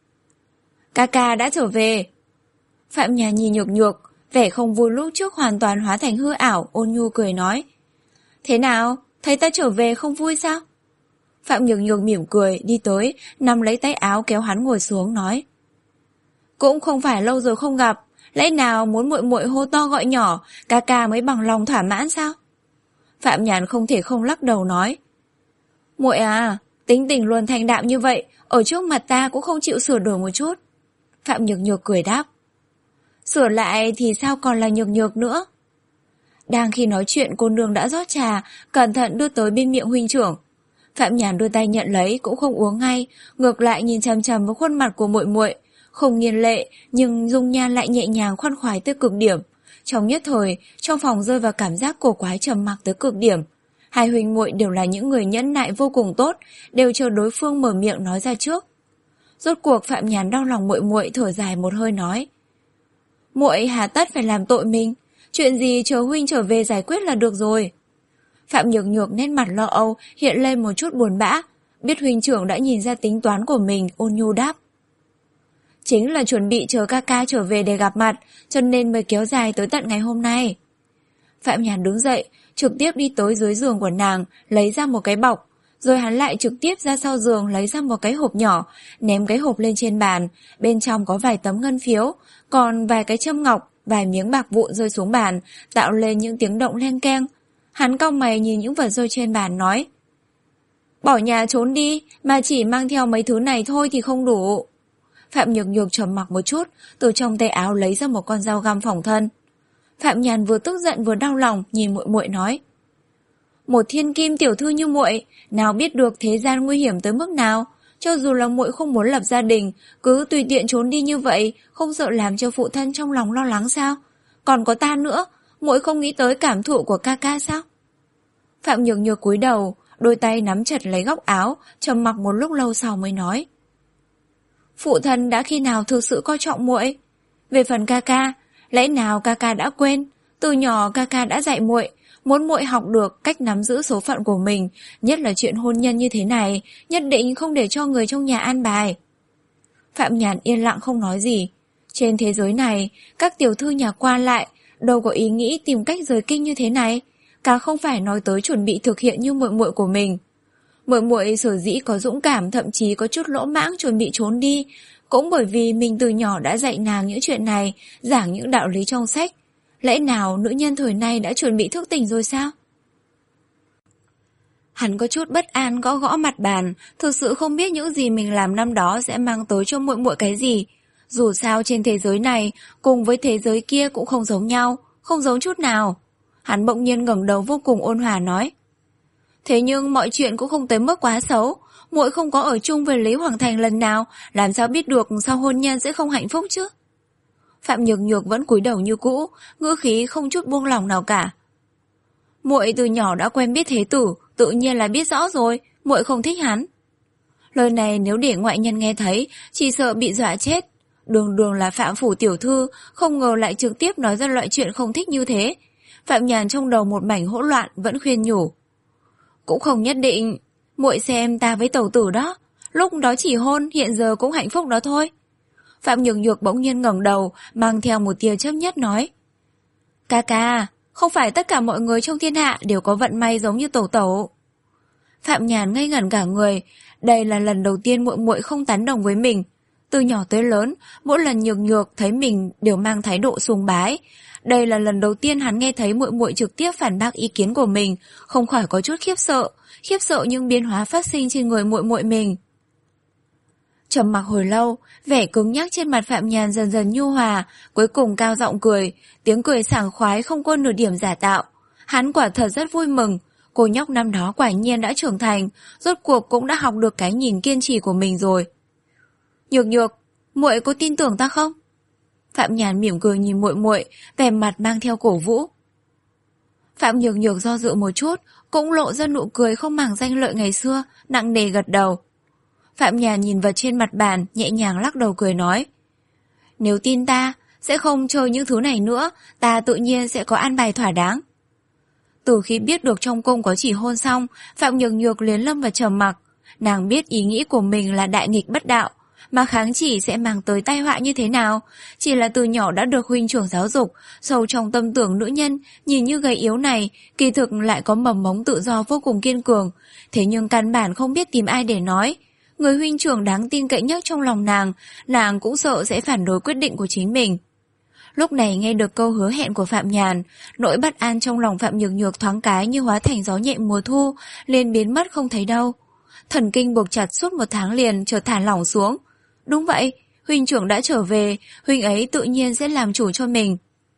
S1: Ca ca đã trở về. Phạm Nhàn nhìn Nhược Nhược, vẻ không vui lúc trước hoàn toàn hóa thành hư ảo, ôn nhu cười nói. Thế nào, thấy ta trở về không vui sao? Phạm Nhược Nhược mỉm cười, đi tới, nắm lấy tay áo kéo hắn ngồi xuống nói. Cũng không phải lâu rồi không gặp, lẽ nào muốn muội muội hô to gọi nhỏ, ca ca mới bằng lòng thỏa mãn sao? Phạm Nhàn không thể không lắc đầu nói. Muội à, tính tình luôn thanh đạm như vậy, ở trước mặt ta cũng không chịu sửa đổi một chút. Phạm Nhược Nhược cười đáp. Sửa lại thì sao còn là Nhược Nhược nữa? Đang khi nói chuyện cô nương đã rót trà, cẩn thận đưa tới bên miệng huynh trưởng. Phạm Nhàn đưa tay nhận lấy cũng không uống ngay, ngược lại nhìn chằm chằm vào khuôn mặt của muội muội, không nghiền lệ nhưng dung nhan lại nhẹ nhàng khoan khoái tới cực điểm. Trong nhất thời, trong phòng rơi vào cảm giác cổ quái trầm mặc tới cực điểm. Hai huynh muội đều là những người nhẫn nại vô cùng tốt, đều chờ đối phương mở miệng nói ra trước. Rốt cuộc Phạm Nhàn đau lòng muội muội, thở dài một hơi nói. Muội hà tất phải làm tội mình, chuyện gì chờ huynh trở về giải quyết là được rồi. Phạm Nhược Nhược nét mặt lo âu hiện lên một chút buồn bã, biết huynh trưởng đã nhìn ra tính toán của mình, ôn nhu đáp. Chính là chuẩn bị chờ ca ca trở về để gặp mặt, cho nên mới kéo dài tới tận ngày hôm nay. Phạm Nhàn đứng dậy, trực tiếp đi tới dưới giường của nàng, lấy ra một cái bọc, rồi hắn lại trực tiếp ra sau giường lấy ra một cái hộp nhỏ, ném cái hộp lên trên bàn, bên trong có vài tấm ngân phiếu, còn vài cái châm ngọc, vài miếng bạc vụn rơi xuống bàn, tạo lên những tiếng động len keng. Hắn cau mày nhìn những vật rơi trên bàn nói. Bỏ nhà trốn đi, mà chỉ mang theo mấy thứ này thôi thì không đủ. Phạm Nhược Nhược trầm mặc một chút, từ trong tay áo lấy ra một con dao găm phòng thân. Phạm Nhàn vừa tức giận vừa đau lòng nhìn muội muội nói. Một thiên kim tiểu thư như muội, nào biết được thế gian nguy hiểm tới mức nào, cho dù là muội không muốn lập gia đình, cứ tùy tiện trốn đi như vậy, không sợ làm cho phụ thân trong lòng lo lắng sao? Còn có ta nữa, muội không nghĩ tới cảm thụ của ca ca sao? Phạm Nhược Nhược cúi đầu, đôi tay nắm chặt lấy góc áo, trầm mặc một lúc lâu sau mới nói. Phụ thân đã khi nào thực sự coi trọng muội? Về phần ca ca, lẽ nào ca ca đã quên? Từ nhỏ ca ca đã dạy muội, muốn muội học được cách nắm giữ số phận của mình, nhất là chuyện hôn nhân như thế này, nhất định không để cho người trong nhà an bài. Phạm Nhàn yên lặng không nói gì. Trên thế giới này, các tiểu thư nhà qua lại, đâu có ý nghĩ tìm cách rời kinh như thế này, càng không phải nói tới chuẩn bị thực hiện như muội muội của mình. Muội muội sở dĩ có dũng cảm, thậm chí có chút lỗ mãng chuẩn bị trốn đi, cũng bởi vì mình từ nhỏ đã dạy nàng những chuyện này, giảng những đạo lý trong sách. Lẽ nào nữ nhân thời nay đã chuẩn bị thức tỉnh rồi sao? Hắn có chút bất an gõ gõ mặt bàn, thực sự không biết những gì mình làm năm đó sẽ mang tới cho muội muội cái gì. Dù sao trên thế giới này, cùng với thế giới kia cũng không giống nhau, không giống chút nào. Hắn bỗng nhiên ngẩng đầu vô cùng ôn hòa nói. Thế nhưng mọi chuyện cũng không tới mức quá xấu, muội không có ở chung với Lý Hoàng Thành lần nào, làm sao biết được sau hôn nhân sẽ không hạnh phúc chứ? Phạm Nhược Nhược vẫn cúi đầu như cũ, ngữ khí không chút buông lỏng nào cả. Muội từ nhỏ đã quen biết thế tử, tự nhiên là biết rõ rồi, muội không thích hắn. Lời này nếu để ngoại nhân nghe thấy, chỉ sợ bị dọa chết. Đường đường là Phạm phủ tiểu thư, không ngờ lại trực tiếp nói ra loại chuyện không thích như thế. Phạm Nhàn trong đầu một mảnh hỗn loạn vẫn khuyên nhủ. Cũng không nhất định, muội xem ta với tẩu tử đó, lúc đó chỉ hôn, hiện giờ cũng hạnh phúc đó thôi. Phạm Nhược Nhược bỗng nhiên ngẩng đầu, mang theo một tia chấp nhất nói. Ca ca, không phải tất cả mọi người trong thiên hạ đều có vận may giống như tẩu tẩu. Phạm Nhàn ngây ngẩn cả người, đây là lần đầu tiên muội muội không tán đồng với mình. Từ nhỏ tới lớn, mỗi lần Nhược Nhược thấy mình đều mang thái độ sùng bái, Đây là lần đầu tiên hắn nghe thấy muội muội trực tiếp phản bác ý kiến của mình, không khỏi có chút khiếp sợ, khiếp sợ những biến hóa phát sinh trên người muội muội mình. Trầm mặc hồi lâu, vẻ cứng nhắc trên mặt Phạm Nhàn dần dần nhu hòa, cuối cùng cao giọng cười, tiếng cười sảng khoái không có nửa điểm giả tạo. Hắn quả thật rất vui mừng, cô nhóc năm đó quả nhiên đã trưởng thành, rốt cuộc cũng đã học được cái nhìn kiên trì của mình rồi. Nhược Nhược, muội có tin tưởng ta không? Phạm Nhàn mỉm cười nhìn muội muội, vẻ mặt mang theo cổ vũ. Phạm Nhược Nhược do dự một chút, cũng lộ ra nụ cười không màng danh lợi ngày xưa, nặng nề gật đầu. Phạm Nhàn nhìn vật trên mặt bàn, nhẹ nhàng lắc đầu cười nói. Nếu tin ta, sẽ không chơi những thứ này nữa, ta tự nhiên sẽ có an bài thỏa đáng. Từ khi biết được trong cung có chỉ hôn xong, Phạm Nhược Nhược liền lâm vào trầm mặc. Nàng biết ý nghĩ của mình là đại nghịch bất đạo, mà kháng chỉ sẽ mang tới tai họa như thế nào. Chỉ là từ nhỏ đã được huynh trưởng giáo dục, sâu trong tâm tưởng nữ nhân, nhìn như gầy yếu này, kỳ thực lại có mầm mống tự do vô cùng kiên cường. Thế nhưng căn bản không biết tìm ai để nói. Người huynh trưởng đáng tin cậy nhất trong lòng nàng, nàng cũng sợ sẽ phản đối quyết định của chính mình. Lúc này nghe được câu hứa hẹn của Phạm Nhàn, nỗi bất an trong lòng Phạm Nhược Nhược thoáng cái như hóa thành gió nhẹ mùa thu, liền biến mất không thấy đâu. Thần kinh buộc chặt suốt một tháng liền chợt thả lỏng xuống. Đúng vậy, huynh trưởng đã trở về, huynh ấy tự nhiên sẽ làm chủ cho mình.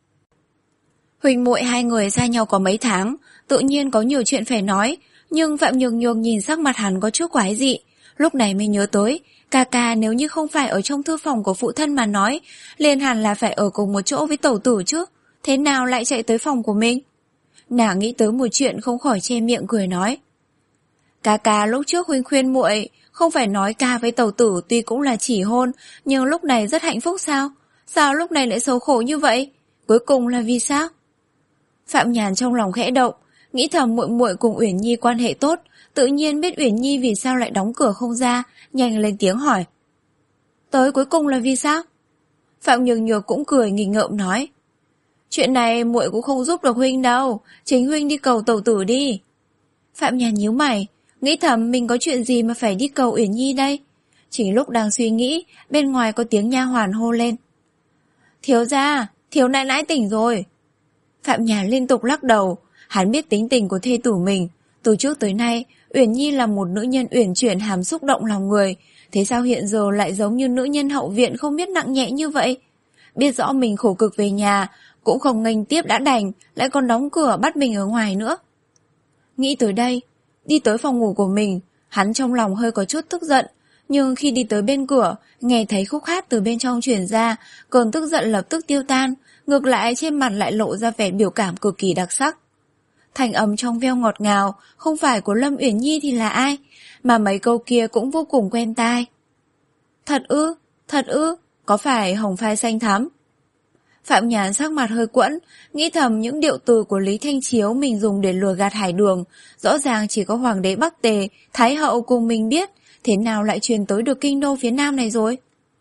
S1: Huynh muội hai người xa nhau có mấy tháng, tự nhiên có nhiều chuyện phải nói, nhưng Phạm Nhược Nhược nhìn sắc mặt hắn có chút quái dị. Lúc này mới nhớ tới, ca ca nếu như không phải ở trong thư phòng của phụ thân mà nói, liền hẳn là phải ở cùng một chỗ với tẩu tử chứ, thế nào lại chạy tới phòng của mình? Nàng nghĩ tới một chuyện không khỏi che miệng cười nói. Ca ca lúc trước huynh khuyên muội, không phải nói ca với tẩu tử tuy cũng là chỉ hôn, nhưng lúc này rất hạnh phúc sao? Sao lúc này lại xấu khổ như vậy? Cuối cùng là vì sao? Phạm Nhàn trong lòng khẽ động, nghĩ thầm muội muội cùng Uyển Nhi quan hệ tốt, tự nhiên biết Uyển Nhi vì sao lại đóng cửa không ra, nhanh lên tiếng hỏi. Tới cuối cùng là vì sao? Phạm Nhược Nhược cũng cười nghịch ngợm nói. Chuyện này muội cũng không giúp được huynh đâu, chính huynh đi cầu tẩu tử đi. Phạm Nhàn nhíu mày, nghĩ thầm mình có chuyện gì mà phải đi cầu Uyển Nhi đây? Chỉ lúc đang suy nghĩ, bên ngoài có tiếng nha hoàn hô lên. Thiếu gia, thiếu nãi nãi tỉnh rồi. Phạm Nhàn liên tục lắc đầu, hắn biết tính tình của thê tử mình. Từ trước tới nay, Uyển Nhi là một nữ nhân uyển chuyển hàm xúc động lòng người. Thế sao hiện giờ lại giống như nữ nhân hậu viện không biết nặng nhẹ như vậy? Biết rõ mình khổ cực về nhà, cũng không nghênh tiếp đã đành, lại còn đóng cửa bắt mình ở ngoài nữa. Nghĩ tới đây, đi tới phòng ngủ của mình, hắn trong lòng hơi có chút tức giận. Nhưng khi đi tới bên cửa, nghe thấy khúc hát từ bên trong truyền ra, cơn tức giận lập tức tiêu tan, ngược lại trên mặt lại lộ ra vẻ biểu cảm cực kỳ đặc sắc. Thành âm trong veo ngọt ngào, không phải của Lâm Uyển Nhi thì là ai, mà mấy câu kia cũng vô cùng quen tai. Thật ư, thật ư, có phải hồng phai xanh thắm? Phạm Nhàn sắc mặt hơi quẫn, nghĩ thầm những điệu từ của Lý Thanh Chiếu mình dùng để lừa gạt Hải Đường, rõ ràng chỉ có Hoàng đế Bắc Tề, Thái hậu cùng mình biết, thế nào lại truyền tới được kinh đô phía Nam này rồi?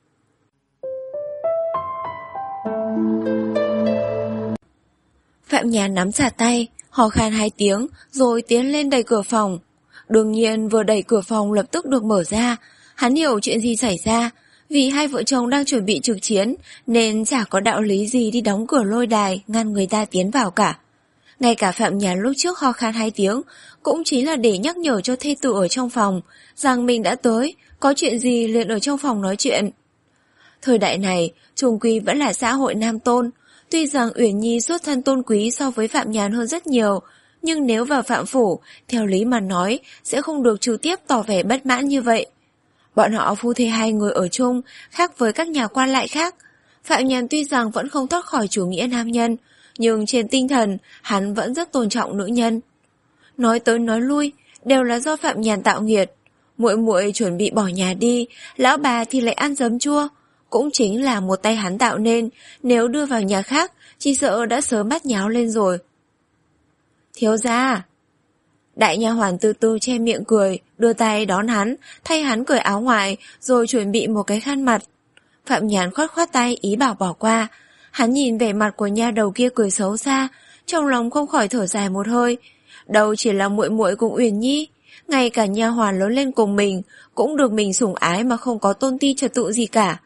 S1: Phạm Nhàn nắm chặt tay, hò khan hai tiếng, rồi tiến lên đẩy cửa phòng. Đương nhiên vừa đẩy cửa phòng lập tức được mở ra, hắn hiểu chuyện gì xảy ra, vì hai vợ chồng đang chuẩn bị trực chiến, nên chả có đạo lý gì đi đóng cửa lôi đài, ngăn người ta tiến vào cả. Ngay cả Phạm Nhàn lúc trước ho khan hai tiếng, cũng chính là để nhắc nhở cho thê tử ở trong phòng, rằng mình đã tới, có chuyện gì liền ở trong phòng nói chuyện. Thời đại này, chung quy vẫn là xã hội nam tôn, tuy rằng Uyển Nhi xuất thân tôn quý so với Phạm Nhàn hơn rất nhiều, nhưng nếu vào Phạm phủ, theo lý mà nói, sẽ không được trực tiếp tỏ vẻ bất mãn như vậy. Bọn họ phu thê hai người ở chung, khác với các nhà quan lại khác. Phạm Nhàn tuy rằng vẫn không thoát khỏi chủ nghĩa nam nhân, nhưng trên tinh thần, hắn vẫn rất tôn trọng nữ nhân. Nói tới nói lui, đều là do Phạm Nhàn tạo nghiệt. Muội muội chuẩn bị bỏ nhà đi, lão bà thì lại ăn giấm chua. Cũng chính là một tay hắn tạo nên, nếu đưa vào nhà khác, chỉ sợ đã sớm bắt nháo lên rồi. Thiếu gia. Đại nha hoàn từ từ che miệng cười, đưa tay đón hắn, thay hắn cởi áo ngoài, rồi chuẩn bị một cái khăn mặt. Phạm Nhàn khoát khoát tay ý bảo bỏ qua. Hắn nhìn vẻ mặt của nha đầu kia cười xấu xa, trong lòng không khỏi thở dài một hơi. Đâu chỉ là muội muội cùng Uyển Nhi, ngay cả nha hoàn lớn lên cùng mình cũng được mình sủng ái mà không có tôn ti trật tự gì cả.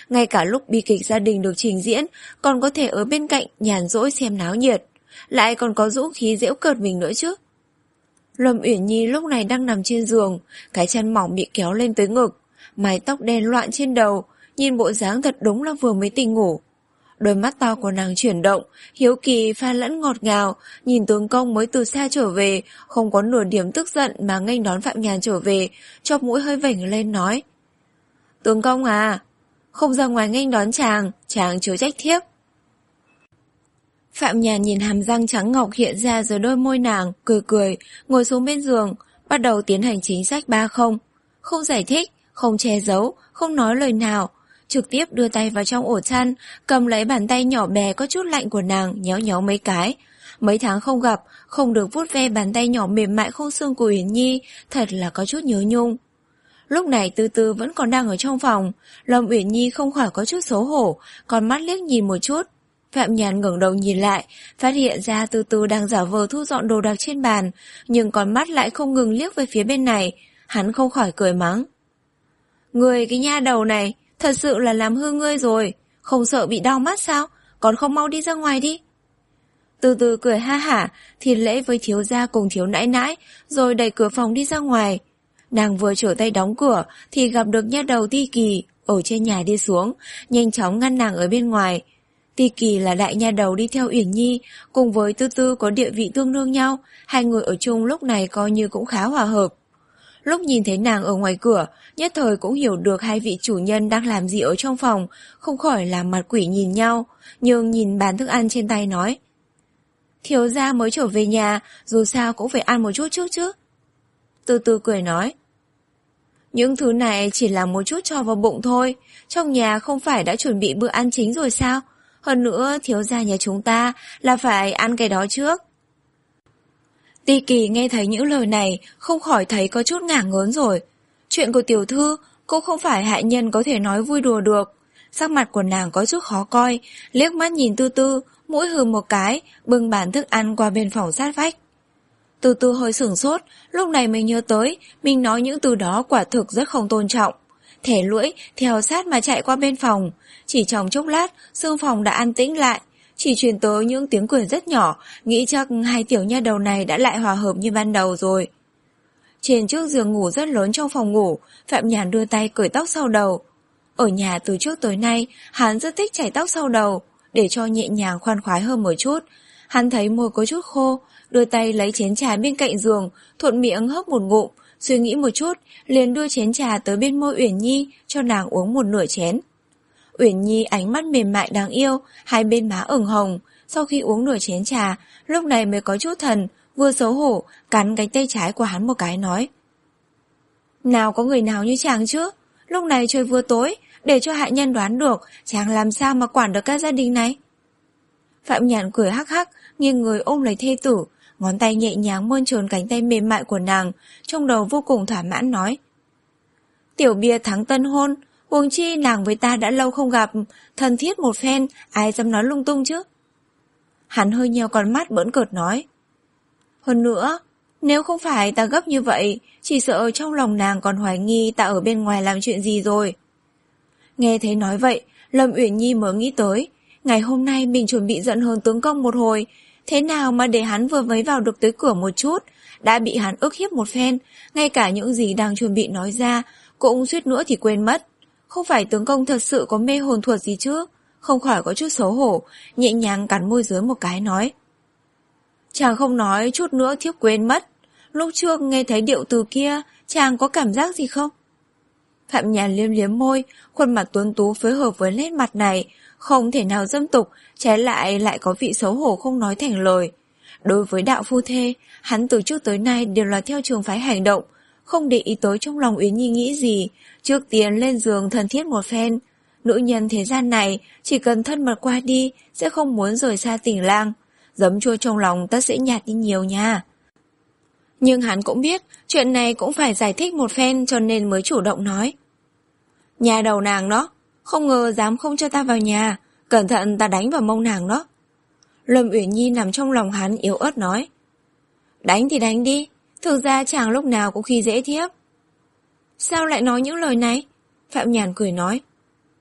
S1: Ngay cả lúc bi kịch gia đình được trình diễn, còn có thể ở bên cạnh nhàn rỗi xem náo nhiệt, lại còn có dũng khí giễu cợt mình nữa chứ. Lâm Uyển Nhi lúc này đang nằm trên giường, cái chân mỏng bị kéo lên tới ngực, mái tóc đen loạn trên đầu, nhìn bộ dáng thật đúng là vừa mới tỉnh ngủ. Đôi mắt to của nàng chuyển động, hiếu kỳ pha lẫn ngọt ngào, nhìn tướng công mới từ xa trở về, không có nửa điểm tức giận mà nghênh đón Phạm Nhàn trở về, chóp mũi hơi vểnh lên nói: Tướng công à, không ra ngoài nghênh đón chàng, chàng chớ trách thiếp. Phạm Nhàn nhìn hàm răng trắng ngọc hiện ra dưới đôi môi nàng, cười cười, ngồi xuống bên giường, bắt đầu tiến hành chính sách ba không. Không giải thích, không che giấu, không nói lời nào, trực tiếp đưa tay vào trong ổ chăn, cầm lấy bàn tay nhỏ bé có chút lạnh của nàng, nhéo nhéo mấy cái. Mấy tháng không gặp, không được vuốt ve bàn tay nhỏ mềm mại không xương của Uyển Nhi, thật là có chút nhớ nhung. Lúc này Tư Tư vẫn còn đang ở trong phòng, Lâm Uyển Nhi không khỏi có chút xấu hổ, còn mắt liếc nhìn một chút. Phạm Nhàn ngẩng đầu nhìn lại, phát hiện ra Tư Tư đang giả vờ thu dọn đồ đạc trên bàn, nhưng con mắt lại không ngừng liếc về phía bên này, hắn không khỏi cười mắng. Người cái nha đầu này, thật sự là làm hư ngươi rồi, không sợ bị đau mắt sao, còn không mau đi ra ngoài đi. Từ từ cười ha hả, thì lễ với thiếu gia cùng thiếu nãi nãi, rồi đẩy cửa phòng đi ra ngoài. Nàng vừa trở tay đóng cửa, thì gặp được nha đầu Ti Kỳ, ở trên nhà đi xuống, nhanh chóng ngăn nàng ở bên ngoài. Ti Kỳ là đại nha đầu đi theo Uyển Nhi, cùng với Tư Tư có địa vị tương đương nhau, hai người ở chung lúc này coi như cũng khá hòa hợp. Lúc nhìn thấy nàng ở ngoài cửa, nhất thời cũng hiểu được hai vị chủ nhân đang làm gì ở trong phòng, không khỏi làm mặt quỷ nhìn nhau, nhưng nhìn bàn thức ăn trên tay nói: Thiếu gia mới trở về nhà, dù sao cũng phải ăn một chút trước chứ. Tư Tư cười nói: Những thứ này chỉ là một chút cho vào bụng thôi, trong nhà không phải đã chuẩn bị bữa ăn chính rồi sao? Hơn nữa thiếu gia nhà chúng ta là phải ăn cái đó trước. Ti Kỳ nghe thấy những lời này, không khỏi thấy có chút ngả ngớn rồi. Chuyện của tiểu thư cũng không phải hạ nhân có thể nói vui đùa được. Sắc mặt của nàng có chút khó coi, liếc mắt nhìn Tư Tư, mũi hừ một cái, bưng bàn thức ăn qua bên phòng sát vách. Tư Tư hơi sửng sốt, lúc này mới nhớ tới, mình nói những từ đó quả thực rất không tôn trọng. Thẻ lưỡi, theo sát mà chạy qua bên phòng. Chỉ trong chốc lát, xương phòng đã an tĩnh lại. Chỉ truyền tới những tiếng cười rất nhỏ, nghĩ chắc hai tiểu nha đầu này đã lại hòa hợp như ban đầu rồi. Trên chiếc giường ngủ rất lớn trong phòng ngủ, Phạm Nhàn đưa tay cởi tóc sau đầu. Ở nhà từ trước tới nay, hắn rất thích chải tóc sau đầu, để cho nhẹ nhàng khoan khoái hơn một chút. Hắn thấy môi có chút khô, đưa tay lấy chén trà bên cạnh giường, thuận miệng hớp một ngụm, suy nghĩ một chút, liền đưa chén trà tới bên môi Uyển Nhi, cho nàng uống một nửa chén. Uyển Nhi ánh mắt mềm mại đáng yêu, hai bên má ửng hồng, sau khi uống nửa chén trà, lúc này mới có chút thần, vừa xấu hổ, cắn cánh tay trái của hắn một cái nói: Nào có người nào như chàng chứ, lúc này trời vừa tối, để cho hạ nhân đoán được, chàng làm sao mà quản được các gia đình này. Phạm Nhàn cười hắc hắc, nghiêng người ôm lấy thê tử, ngón tay nhẹ nhàng mơn trớn cánh tay mềm mại của nàng, trong đầu vô cùng thỏa mãn nói: Tiểu bia thắng tân hôn, huống chi nàng với ta đã lâu không gặp, thân thiết một phen, ai dám nói lung tung chứ. Hắn hơi nheo con mắt bỡn cợt nói: Hơn nữa, nếu không phải ta gấp như vậy, chỉ sợ trong lòng nàng còn hoài nghi ta ở bên ngoài làm chuyện gì rồi. Nghe thấy nói vậy, Lâm Uyển Nhi mới nghĩ tới, ngày hôm nay mình chuẩn bị giận hờn tướng công một hồi, thế nào mà để hắn vừa mới vào được tới cửa một chút, đã bị hắn ức hiếp một phen, ngay cả những gì đang chuẩn bị nói ra, cũng suýt nữa thì quên mất. Không phải tướng công thật sự có mê hồn thuật gì chứ, không khỏi có chút xấu hổ, nhẹ nhàng cắn môi dưới một cái nói: Chàng không nói chút nữa thiếp quên mất, lúc trước nghe thấy điệu từ kia, chàng có cảm giác gì không? Phạm Nhàn liếm liếm môi, khuôn mặt tuấn tú phối hợp với nét mặt này, không thể nào dâm tục, trái lại lại có vị xấu hổ không nói thành lời. Đối với đạo phu thê, hắn từ trước tới nay đều là theo trường phái hành động, không để ý tới trong lòng Uyển Nhi nghĩ gì, trước tiên lên giường thân thiết một phen. Nữ nhân thế gian này, chỉ cần thân mật qua đi, sẽ không muốn rời xa tình lang. Giấm chua trong lòng ta sẽ nhạt đi nhiều nha. Nhưng hắn cũng biết, chuyện này cũng phải giải thích một phen cho nên mới chủ động nói: Nhà đầu nàng đó, không ngờ dám không cho ta vào nhà, cẩn thận ta đánh vào mông nàng đó. Lâm Uyển Nhi nằm trong lòng hắn yếu ớt nói: Đánh thì đánh đi, thực ra chàng lúc nào cũng khi dễ thiếp. Sao lại nói những lời này? Phạm Nhàn cười nói: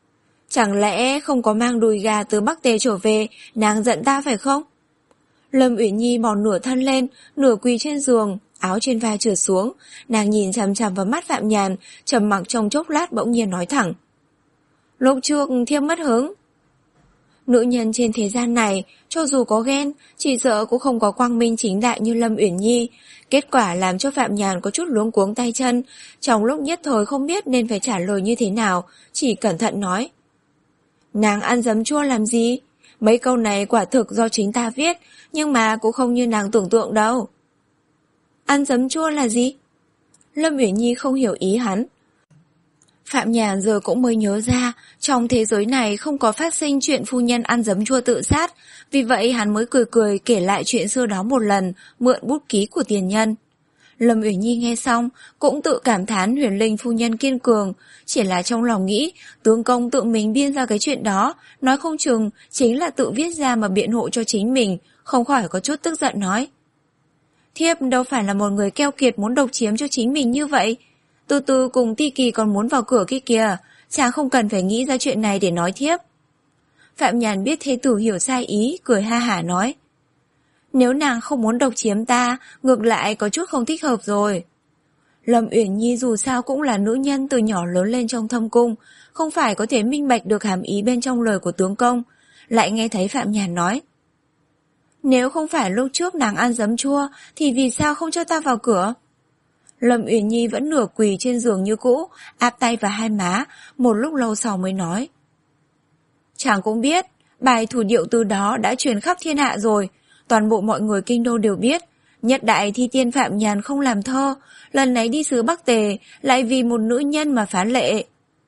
S1: Chẳng lẽ không có mang đùi gà từ Bắc Tề trở về, nàng giận ta phải không? Lâm Uyển Nhi mòn nửa thân lên, nửa quỳ trên giường, áo trên vai trượt xuống, nàng nhìn chằm chằm vào mắt Phạm Nhàn, trầm mặc trong chốc lát bỗng nhiên nói thẳng. Lúc trước thiếp mất hứng. Nữ nhân trên thế gian này, cho dù có ghen, chỉ sợ cũng không có quang minh chính đại như Lâm Uyển Nhi. Kết quả làm cho Phạm Nhàn có chút luống cuống tay chân, trong lúc nhất thời không biết nên phải trả lời như thế nào, chỉ cẩn thận nói. Nàng ăn giấm chua làm gì? Mấy câu này quả thực do chính ta viết, nhưng mà cũng không như nàng tưởng tượng đâu. Ăn giấm chua là gì? Lâm Uyển Nhi không hiểu ý hắn. Phạm Nhàn giờ cũng mới nhớ ra, trong thế giới này không có phát sinh chuyện phu nhân ăn giấm chua tự sát, vì vậy hắn mới cười cười kể lại chuyện xưa đó một lần, mượn bút ký của tiền nhân. Lâm Uyển Nhi nghe xong, cũng tự cảm thán Huyền Linh phu nhân kiên cường, chỉ là trong lòng nghĩ, tướng công tự mình biên ra cái chuyện đó, nói không chừng chính là tự viết ra mà biện hộ cho chính mình, không khỏi có chút tức giận nói. Thiếp đâu phải là một người keo kiệt muốn độc chiếm cho chính mình như vậy. Từ từ cùng Ti Kỳ còn muốn vào cửa kia kìa, chàng không cần phải nghĩ ra chuyện này để nói thiếp. Phạm Nhàn biết thê tử hiểu sai ý, cười ha hả nói. Nếu nàng không muốn độc chiếm ta, ngược lại có chút không thích hợp rồi. Lâm Uyển Nhi dù sao cũng là nữ nhân từ nhỏ lớn lên trong thâm cung, không phải có thể minh bạch được hàm ý bên trong lời của tướng công, lại nghe thấy Phạm Nhàn nói. Nếu không phải lúc trước nàng ăn giấm chua, thì vì sao không cho ta vào cửa? Lâm Uyển Nhi vẫn nửa quỳ trên giường như cũ, áp tay vào hai má, một lúc lâu sau mới nói. Chàng cũng biết, bài thủ điệu từ đó đã truyền khắp thiên hạ rồi, toàn bộ mọi người kinh đô đều biết. Nhất đại thi tiên Phạm Nhàn không làm thơ, lần này đi xứ Bắc Tề, lại vì một nữ nhân mà phán lệ.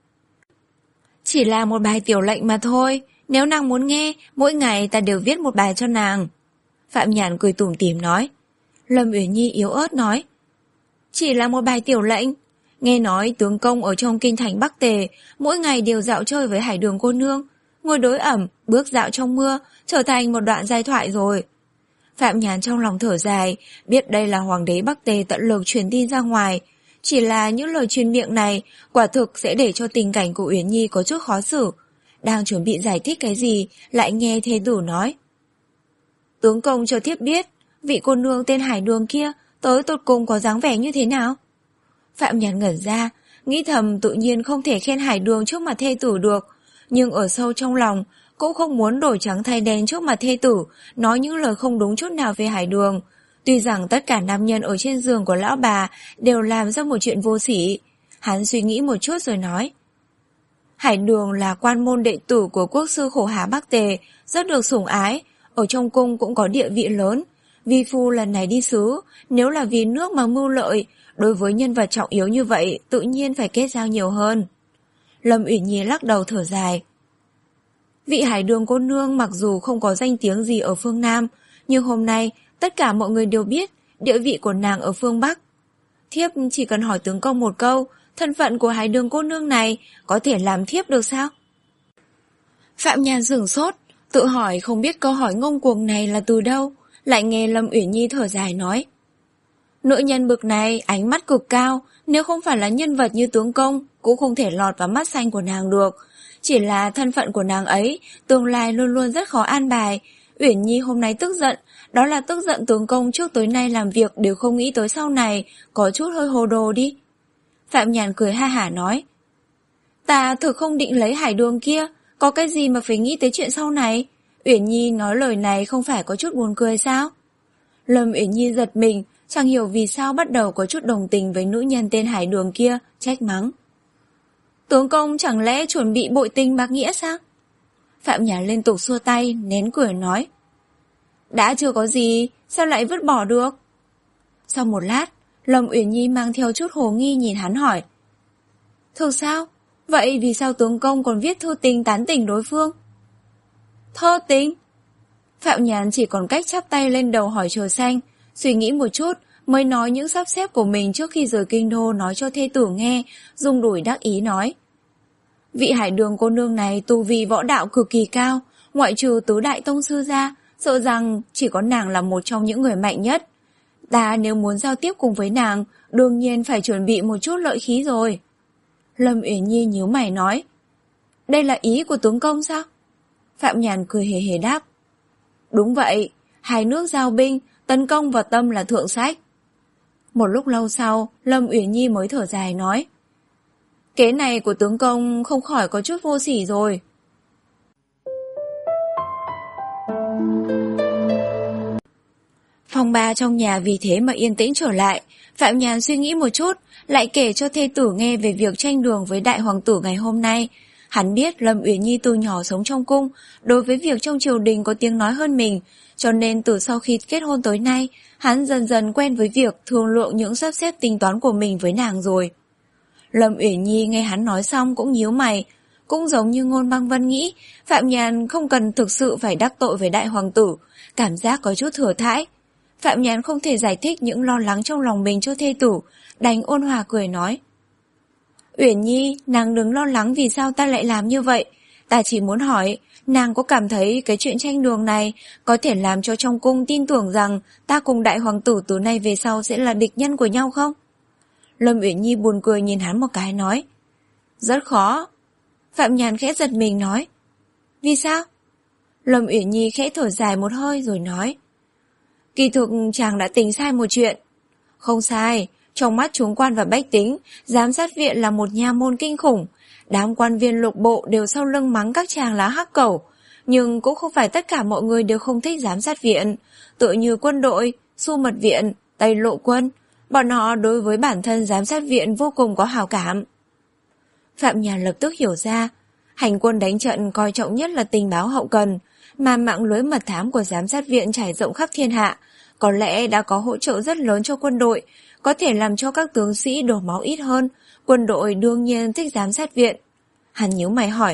S1: Chỉ là một bài tiểu lệnh mà thôi, nếu nàng muốn nghe, mỗi ngày ta đều viết một bài cho nàng. Phạm Nhàn cười tủm tỉm nói. Lâm Uyển Nhi yếu ớt nói. Chỉ là một bài tiểu lệnh. Nghe nói tướng công ở trong kinh thành Bắc Tề, mỗi ngày đều dạo chơi với Hải Đường cô nương, ngồi đối ẩm, bước dạo trong mưa, trở thành một đoạn giai thoại rồi. Phạm Nhàn trong lòng thở dài, biết đây là hoàng đế Bắc Tề tận lực truyền tin ra ngoài. Chỉ là những lời truyền miệng này, quả thực sẽ để cho tình cảnh của Uyển Nhi có chút khó xử. Đang chuẩn bị giải thích cái gì, lại nghe thê tử nói. Tướng công cho thiếp biết, vị cô nương tên Hải Đường kia, tới tột cùng có dáng vẻ như thế nào? Phạm Nhàn ngẩn ra, nghĩ thầm tự nhiên không thể khen Hải Đường trước mặt thê tử được, nhưng ở sâu trong lòng, cũng không muốn đổi trắng thay đen trước mặt thê tử, nói những lời không đúng chút nào về Hải Đường. Tuy rằng tất cả nam nhân ở trên giường của lão bà đều làm ra một chuyện vô sỉ, hắn suy nghĩ một chút rồi nói. Hải Đường là quan môn đệ tử của quốc sư Khổ Hà Bắc Tề, rất được sủng ái, ở trong cung cũng có địa vị lớn. Vi phu lần này đi xứ, nếu là vì nước mà mưu lợi, đối với nhân vật trọng yếu như vậy, tự nhiên phải kết giao nhiều hơn. Lâm Uyển Nhi lắc đầu thở dài. Vị Hải Đường cô nương mặc dù không có danh tiếng gì ở phương Nam, nhưng hôm nay tất cả mọi người đều biết địa vị của nàng ở phương Bắc. Thiếp chỉ cần hỏi tướng công một câu, thân phận của Hải Đường cô nương này có thể làm thiếp được sao? Phạm Nhàn sửng sốt, tự hỏi không biết câu hỏi ngông cuồng này là từ đâu, lại nghe Lâm Uyển Nhi thở dài nói. Nữ nhân bực này ánh mắt cực cao, nếu không phải là nhân vật như tướng công, cũng không thể lọt vào mắt xanh của nàng được. Chỉ là thân phận của nàng ấy, tương lai luôn luôn rất khó an bài. Uyển Nhi hôm nay tức giận, đó là tức giận tướng công trước tới nay làm việc đều không nghĩ tới sau này, có chút hơi hồ đồ đi. Phạm Nhàn cười ha hả nói. Ta thực không định lấy Hải Đường kia, có cái gì mà phải nghĩ tới chuyện sau này? Uyển Nhi nói lời này không phải có chút buồn cười sao? Lâm Uyển Nhi giật mình, chẳng hiểu vì sao bắt đầu có chút đồng tình với nữ nhân tên Hải Đường kia, trách mắng. Tướng công chẳng lẽ chuẩn bị bội tình bạc nghĩa sao? Phạm Nhàn liên tục xua tay, nén cười nói. Đã chưa có gì, sao lại vứt bỏ được? Sau một lát, Lâm Uyển Nhi mang theo chút hồ nghi nhìn hắn hỏi. Thực sao? Vậy vì sao tướng công còn viết thư tình tán tỉnh đối phương? Thơ tình? Phạm Nhàn chỉ còn cách chắp tay lên đầu hỏi trời xanh, suy nghĩ một chút mới nói những sắp xếp của mình trước khi rời kinh đô nói cho thê tử nghe, dùng đuổi đắc ý nói. Vị Hải Đường cô nương này tu vi võ đạo cực kỳ cao, ngoại trừ tứ đại tông sư ra, sợ rằng chỉ có nàng là một trong những người mạnh nhất. Ta nếu muốn giao tiếp cùng với nàng, đương nhiên phải chuẩn bị một chút lợi khí rồi. Lâm Uyển Nhi nhíu mày nói. Đây là ý của tướng công sao? Phạm Nhàn cười hề hề đáp. Đúng vậy, hai nước giao binh, tấn công vào Tâm là thượng sách. Một lúc lâu sau, Lâm Uyển Nhi mới thở dài nói. Kế này của tướng công không khỏi có chút vô sỉ rồi. Phòng ba trong nhà vì thế mà yên tĩnh trở lại. Phạm Nhàn suy nghĩ một chút, lại kể cho thê tử nghe về việc tranh đường với đại hoàng tử ngày hôm nay. Hắn biết Lâm Uyển Nhi từ nhỏ sống trong cung, đối với việc trong triều đình có tiếng nói hơn mình, cho nên từ sau khi kết hôn tới nay, hắn dần dần quen với việc thương lượng những sắp xếp tính toán của mình với nàng rồi. Lâm Uyển Nhi nghe hắn nói xong cũng nhíu mày, cũng giống như Ngôn Băng Vân nghĩ, Phạm Nhàn không cần thực sự phải đắc tội với đại hoàng tử, cảm giác có chút thừa thãi. Phạm Nhàn không thể giải thích những lo lắng trong lòng mình cho thê tử, đành ôn hòa cười nói. Uyển Nhi, nàng đừng lo lắng vì sao ta lại làm như vậy. Ta chỉ muốn hỏi, nàng có cảm thấy cái chuyện tranh đường này có thể làm cho trong cung tin tưởng rằng ta cùng đại hoàng tử từ nay về sau sẽ là địch nhân của nhau không? Lâm Uyển Nhi buồn cười nhìn hắn một cái nói. Rất khó. Phạm Nhàn khẽ giật mình nói. Vì sao? Lâm Uyển Nhi khẽ thở dài một hơi rồi nói. Kỳ thực chàng đã tính sai một chuyện. Không sai, trong mắt chúng quan và bách tính, giám sát viện là một nha môn kinh khủng. Đám quan viên lục bộ đều sau lưng mắng các chàng lá hắc cẩu. Nhưng cũng không phải tất cả mọi người đều không thích giám sát viện. Tựa như quân đội, Xu Mật Viện, Tây Lộ Quân, bọn họ đối với bản thân giám sát viện vô cùng có hảo cảm. Phạm Nhàn lập tức hiểu ra, hành quân đánh trận coi trọng nhất là tình báo hậu cần, mà mạng lưới mật thám của giám sát viện trải rộng khắp thiên hạ, có lẽ đã có hỗ trợ rất lớn cho quân đội, có thể làm cho các tướng sĩ đổ máu ít hơn, quân đội đương nhiên thích giám sát viện. Hắn nhíu mày hỏi.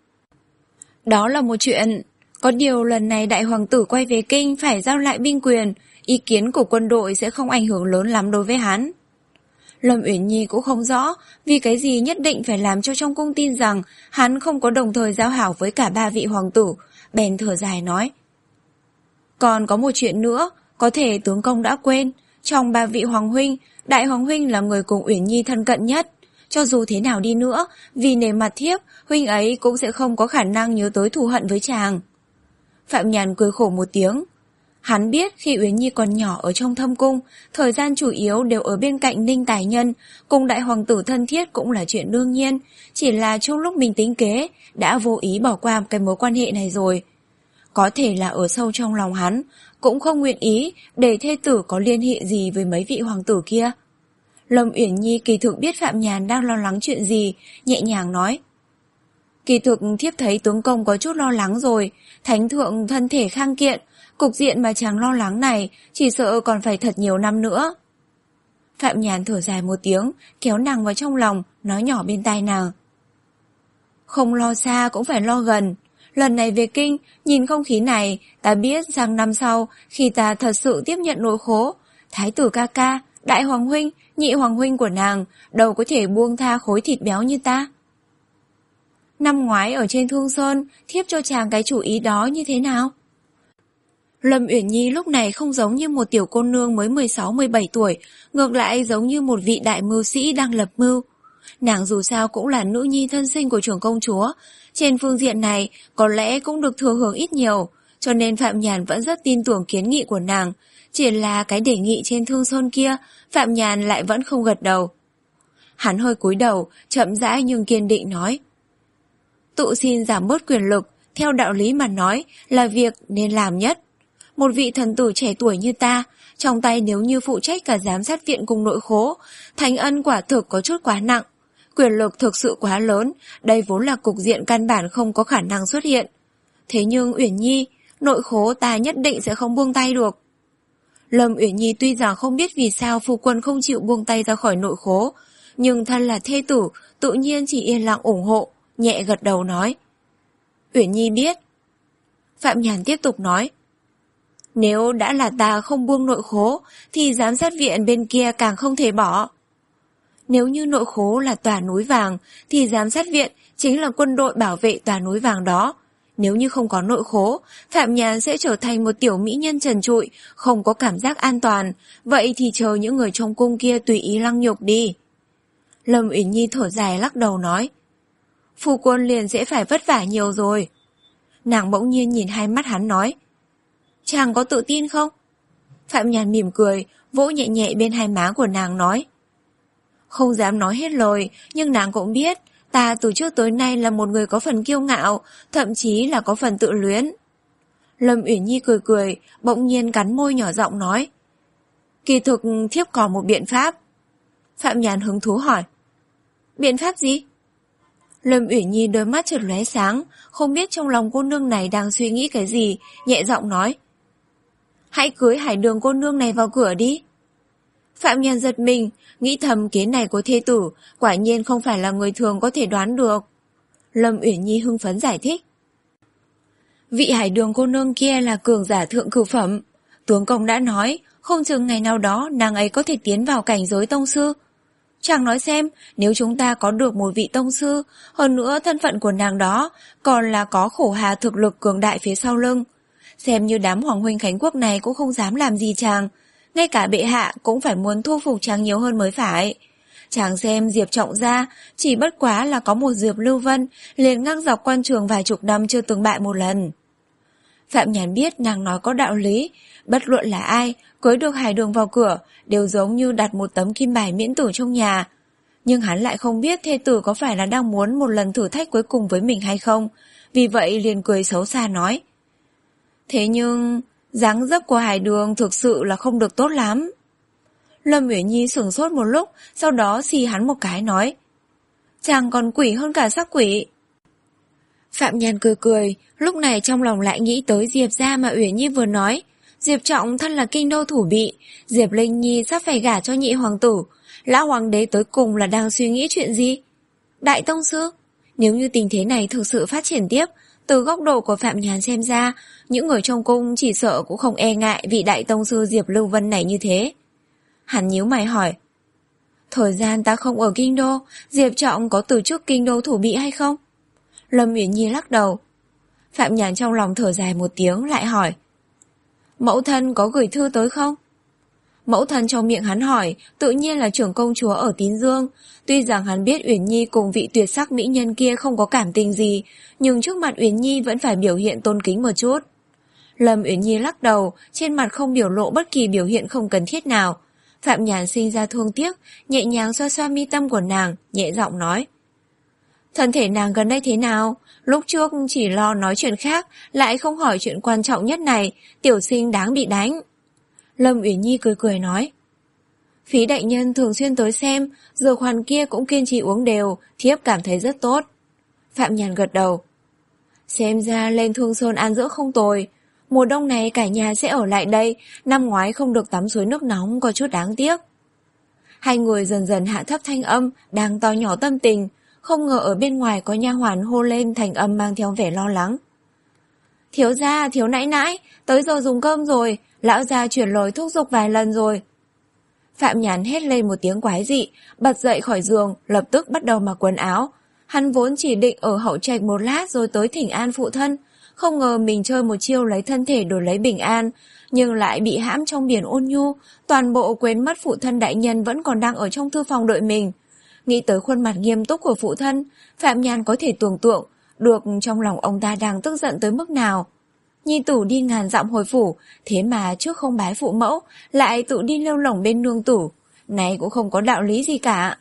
S1: Đó là một chuyện, có điều lần này đại hoàng tử quay về kinh phải giao lại binh quyền, ý kiến của quân đội sẽ không ảnh hưởng lớn lắm đối với hắn. Lâm Uyển Nhi cũng không rõ vì cái gì nhất định phải làm cho trong cung tin rằng hắn không có đồng thời giao hảo với cả ba vị hoàng tử, bèn thở dài nói. Còn có một chuyện nữa, có thể tướng công đã quên, trong ba vị hoàng huynh, đại hoàng huynh là người cùng Uyển Nhi thân cận nhất. Cho dù thế nào đi nữa, vì nể mặt thiếp, huynh ấy cũng sẽ không có khả năng nhớ tới thù hận với chàng. Phạm Nhàn cười khổ một tiếng. Hắn biết khi Uyển Nhi còn nhỏ ở trong thâm cung, thời gian chủ yếu đều ở bên cạnh Ninh Tài Nhân, cùng đại hoàng tử thân thiết cũng là chuyện đương nhiên, chỉ là trong lúc mình tính kế, đã vô ý bỏ qua cái mối quan hệ này rồi. Có thể là ở sâu trong lòng hắn, cũng không nguyện ý để thê tử có liên hệ gì với mấy vị hoàng tử kia. Lâm Uyển Nhi kỳ thực biết Phạm Nhàn đang lo lắng chuyện gì, nhẹ nhàng nói. Kỳ thực thiếp thấy tướng công có chút lo lắng rồi, thánh thượng thân thể khang kiện, cục diện mà chàng lo lắng này chỉ sợ còn phải thật nhiều năm nữa. Phạm Nhàn thở dài một tiếng, kéo nàng vào trong lòng, nói nhỏ bên tai nàng. Không lo xa cũng phải lo gần. Lần này về kinh, nhìn không khí này, ta biết rằng năm sau, khi ta thật sự tiếp nhận nội khố, thái tử ca ca, đại hoàng huynh, nhị hoàng huynh của nàng, đâu có thể buông tha khối thịt béo như ta. Năm ngoái ở trên Thương Sơn, thiếp cho chàng cái chủ ý đó như thế nào? Lâm Uyển Nhi lúc này không giống như một tiểu cô nương mới mười sáu mười bảy tuổi, ngược lại giống như một vị đại mưu sĩ đang lập mưu. Nàng dù sao cũng là nữ nhi thân sinh của trưởng công chúa, trên phương diện này có lẽ cũng được thừa hưởng ít nhiều, cho nên Phạm Nhàn vẫn rất tin tưởng kiến nghị của nàng, chỉ là cái đề nghị trên Thương Sơn kia, Phạm Nhàn lại vẫn không gật đầu. Hắn hơi cúi đầu, chậm rãi nhưng kiên định nói. Tụ xin giảm bớt quyền lực, theo đạo lý mà nói là việc nên làm nhất. Một vị thần tử trẻ tuổi như ta, trong tay nếu như phụ trách cả giám sát viện cùng nội khố, thánh ân quả thực có chút quá nặng. Quyền lực thực sự quá lớn, đây vốn là cục diện căn bản không có khả năng xuất hiện. Thế nhưng Uyển Nhi, nội khố ta nhất định sẽ không buông tay được. Lâm Uyển Nhi tuy rằng không biết vì sao phu quân không chịu buông tay ra khỏi nội khố, nhưng thân là thê tử, tự nhiên chỉ yên lặng ủng hộ, nhẹ gật đầu nói. Uyển Nhi biết. Phạm Nhàn tiếp tục nói. Nếu đã là ta không buông nội khố, thì giám sát viện bên kia càng không thể bỏ. Nếu như nội khố là tòa núi vàng, thì giám sát viện chính là quân đội bảo vệ tòa núi vàng đó. Nếu như không có nội khố, Phạm Nhàn sẽ trở thành một tiểu mỹ nhân trần trụi, không có cảm giác an toàn. Vậy thì chờ những người trong cung kia tùy ý lăng nhục đi. Lâm Uyển Nhi thở dài lắc đầu nói. phu quân liền sẽ phải vất vả nhiều rồi. Nàng bỗng nhiên nhìn hai mắt hắn nói, chàng có tự tin không? Phạm Nhàn mỉm cười, vỗ nhẹ nhẹ bên hai má của nàng nói, không dám nói hết lời, nhưng nàng cũng biết, ta từ trước tới nay là một người có phần kiêu ngạo, thậm chí là có phần tự luyến. Lâm Uyển Nhi cười cười, bỗng nhiên cắn môi nhỏ giọng nói, kỳ thực thiếp còn một biện pháp. Phạm Nhàn hứng thú hỏi, biện pháp gì? Lâm Uyển Nhi đôi mắt chợt lóe sáng, không biết trong lòng cô nương này đang suy nghĩ cái gì, nhẹ giọng nói, hãy cưới Hải Đường cô nương này vào cửa đi. Phạm Nhàn giật mình, nghĩ thầm kế này của thê tử quả nhiên không phải là người thường có thể đoán được. Lâm Uyển Nhi hưng phấn giải thích, vị Hải Đường cô nương kia là cường giả thượng cửu phẩm, tướng công đã nói, không chừng ngày nào đó nàng ấy có thể tiến vào cảnh giới tông sư. Chàng nói xem, nếu chúng ta có được một vị tông sư, hơn nữa thân phận của nàng đó còn là có khổ hà thực lực cường đại phía sau lưng, xem như đám Hoàng huynh Khánh Quốc này cũng không dám làm gì chàng, ngay cả bệ hạ cũng phải muốn thu phục chàng nhiều hơn mới phải. Chàng xem Diệp Trọng gia chỉ bất quá là có một Diệp Lưu Vân liền ngang dọc quan trường vài chục năm chưa từng bại một lần. Phạm Nhàn biết nàng nói có đạo lý, bất luận là ai cưới được Hải Đường vào cửa đều giống như đặt một tấm kim bài miễn tử trong nhà. Nhưng hắn lại không biết thê tử có phải là đang muốn một lần thử thách cuối cùng với mình hay không, vì vậy liền cười xấu xa nói, thế nhưng dáng dấp của Hải Đường thực sự là không được tốt lắm. Lâm Uyển Nhi sửng sốt một lúc, sau đó xì hắn một cái nói, chàng còn quỷ hơn cả sắc quỷ. Phạm Nhàn cười cười, lúc này trong lòng lại nghĩ tới Diệp gia mà Uyển Nhi vừa nói, Diệp Trọng thân là kinh đô thủ bị, Diệp Linh Nhi sắp phải gả cho nhị hoàng tử, lão hoàng đế tới cùng là đang suy nghĩ chuyện gì? Đại tông sư? Nếu như tình thế này thực sự phát triển tiếp, từ góc độ của Phạm Nhàn xem ra, những người trong cung chỉ sợ cũng không e ngại vị đại tông sư Diệp Lưu Vân này như thế. Hắn nhíu mày hỏi, thời gian ta không ở kinh đô, Diệp Trọng có từ chức kinh đô thủ bị hay không? Lâm Uyển Nhi lắc đầu. Phạm Nhàn trong lòng thở dài một tiếng lại hỏi, mẫu thân có gửi thư tới không? Mẫu thân trong miệng hắn hỏi tự nhiên là trưởng công chúa ở Tín Dương. Tuy rằng hắn biết Uyển Nhi cùng vị tuyệt sắc mỹ nhân kia không có cảm tình gì, nhưng trước mặt Uyển Nhi vẫn phải biểu hiện tôn kính một chút. Lâm Uyển Nhi lắc đầu, trên mặt không biểu lộ bất kỳ biểu hiện không cần thiết nào. Phạm Nhàn sinh ra thương tiếc, nhẹ nhàng xoa xoa mi tâm của nàng, nhẹ giọng nói, thân thể nàng gần đây thế nào? Lúc trước chỉ lo nói chuyện khác, lại không hỏi chuyện quan trọng nhất này, tiểu sinh đáng bị đánh. Lâm Uyển Nhi cười cười nói, Phí đại nhân thường xuyên tới xem, dược hoàn kia cũng kiên trì uống đều, thiếp cảm thấy rất tốt. Phạm Nhàn gật đầu. Xem ra lên Thương Sơn an dưỡng không tồi. Mùa đông này cả nhà sẽ ở lại đây, năm ngoái không được tắm suối nước nóng có chút đáng tiếc. Hai người dần dần hạ thấp thanh âm, đang to nhỏ tâm tình, không ngờ ở bên ngoài có nha hoàn hô lên thành âm mang theo vẻ lo lắng. Thiếu gia, thiếu nãi nãi, tới giờ dùng cơm rồi, lão gia chuyển lời thúc giục vài lần rồi. Phạm Nhàn hét lên một tiếng quái dị, bật dậy khỏi giường, lập tức bắt đầu mặc quần áo. Hắn vốn chỉ định ở hậu trạch một lát rồi tới thỉnh an phụ thân, không ngờ mình chơi một chiêu lấy thân thể đổi lấy bình an, nhưng lại bị hãm trong biển ôn nhu, toàn bộ quên mất phụ thân đại nhân vẫn còn đang ở trong thư phòng đợi mình. Nghĩ tới khuôn mặt nghiêm túc của phụ thân, Phạm Nhàn có thể tưởng tượng được trong lòng ông ta đang tức giận tới mức nào. Nhi tử đi ngàn dặm hồi phủ, thế mà trước không bái phụ mẫu, lại tự đi lêu lổng bên nương tử, này cũng không có đạo lý gì cả.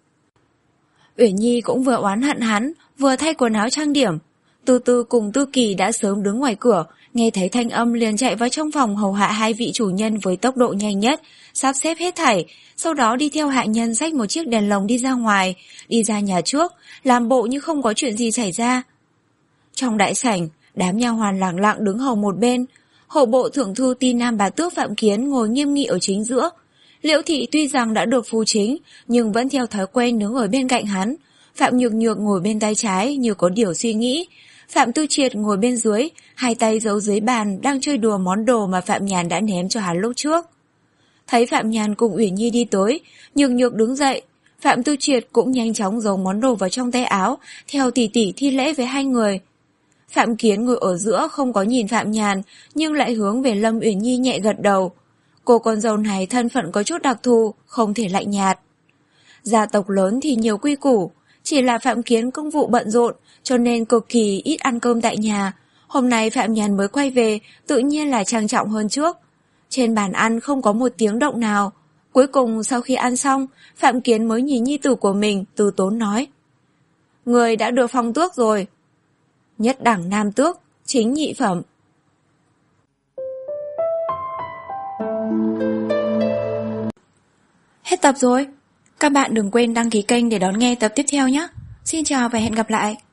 S1: Uyển Nhi cũng vừa oán hận hắn, vừa thay quần áo trang điểm. Từ từ cùng Tư Kỳ đã sớm đứng ngoài cửa, nghe thấy thanh âm liền chạy vào trong phòng hầu hạ hai vị chủ nhân với tốc độ nhanh nhất, sắp xếp hết thảy, sau đó đi theo hạ nhân xách một chiếc đèn lồng đi ra ngoài, đi ra nhà trước, làm bộ như không có chuyện gì xảy ra. Trong đại sảnh, đám nha hoàn lặng lặng đứng hầu một bên, hộ bộ thượng thư Ti Nam bà tước Phạm Kiến ngồi nghiêm nghị ở chính giữa. Liễu Thị tuy rằng đã được phu chính, nhưng vẫn theo thói quen đứng ở bên cạnh hắn. Phạm Nhược Nhược ngồi bên tay trái như có điều suy nghĩ. Phạm Tư Triệt ngồi bên dưới, hai tay giấu dưới bàn đang chơi đùa món đồ mà Phạm Nhàn đã ném cho hắn lúc trước. Thấy Phạm Nhàn cùng Uyển Nhi đi tới, Nhược Nhược đứng dậy. Phạm Tư Triệt cũng nhanh chóng giấu món đồ vào trong tay áo, theo tỉ tỉ thi lễ với hai người. Phạm Kiến ngồi ở giữa không có nhìn Phạm Nhàn, nhưng lại hướng về Lâm Uyển Nhi nhẹ gật đầu. Cô con dâu này thân phận có chút đặc thù, không thể lạnh nhạt. Gia tộc lớn thì nhiều quy củ, Chỉ là Phạm Kiến công vụ bận rộn, cho nên cực kỳ ít ăn cơm tại nhà. Hôm nay Phạm Nhàn mới quay về, tự nhiên là trang trọng hơn trước. Trên bàn ăn không có một tiếng động nào. Cuối cùng sau khi ăn xong, Phạm Kiến mới nhìn nhi tử của mình, từ tốn nói. Người đã được phong tước rồi. Nhất đẳng nam tước, chính nhị phẩm. Hết tập rồi. Các bạn đừng quên đăng ký kênh để đón nghe tập tiếp theo nhé. Xin chào và hẹn gặp lại.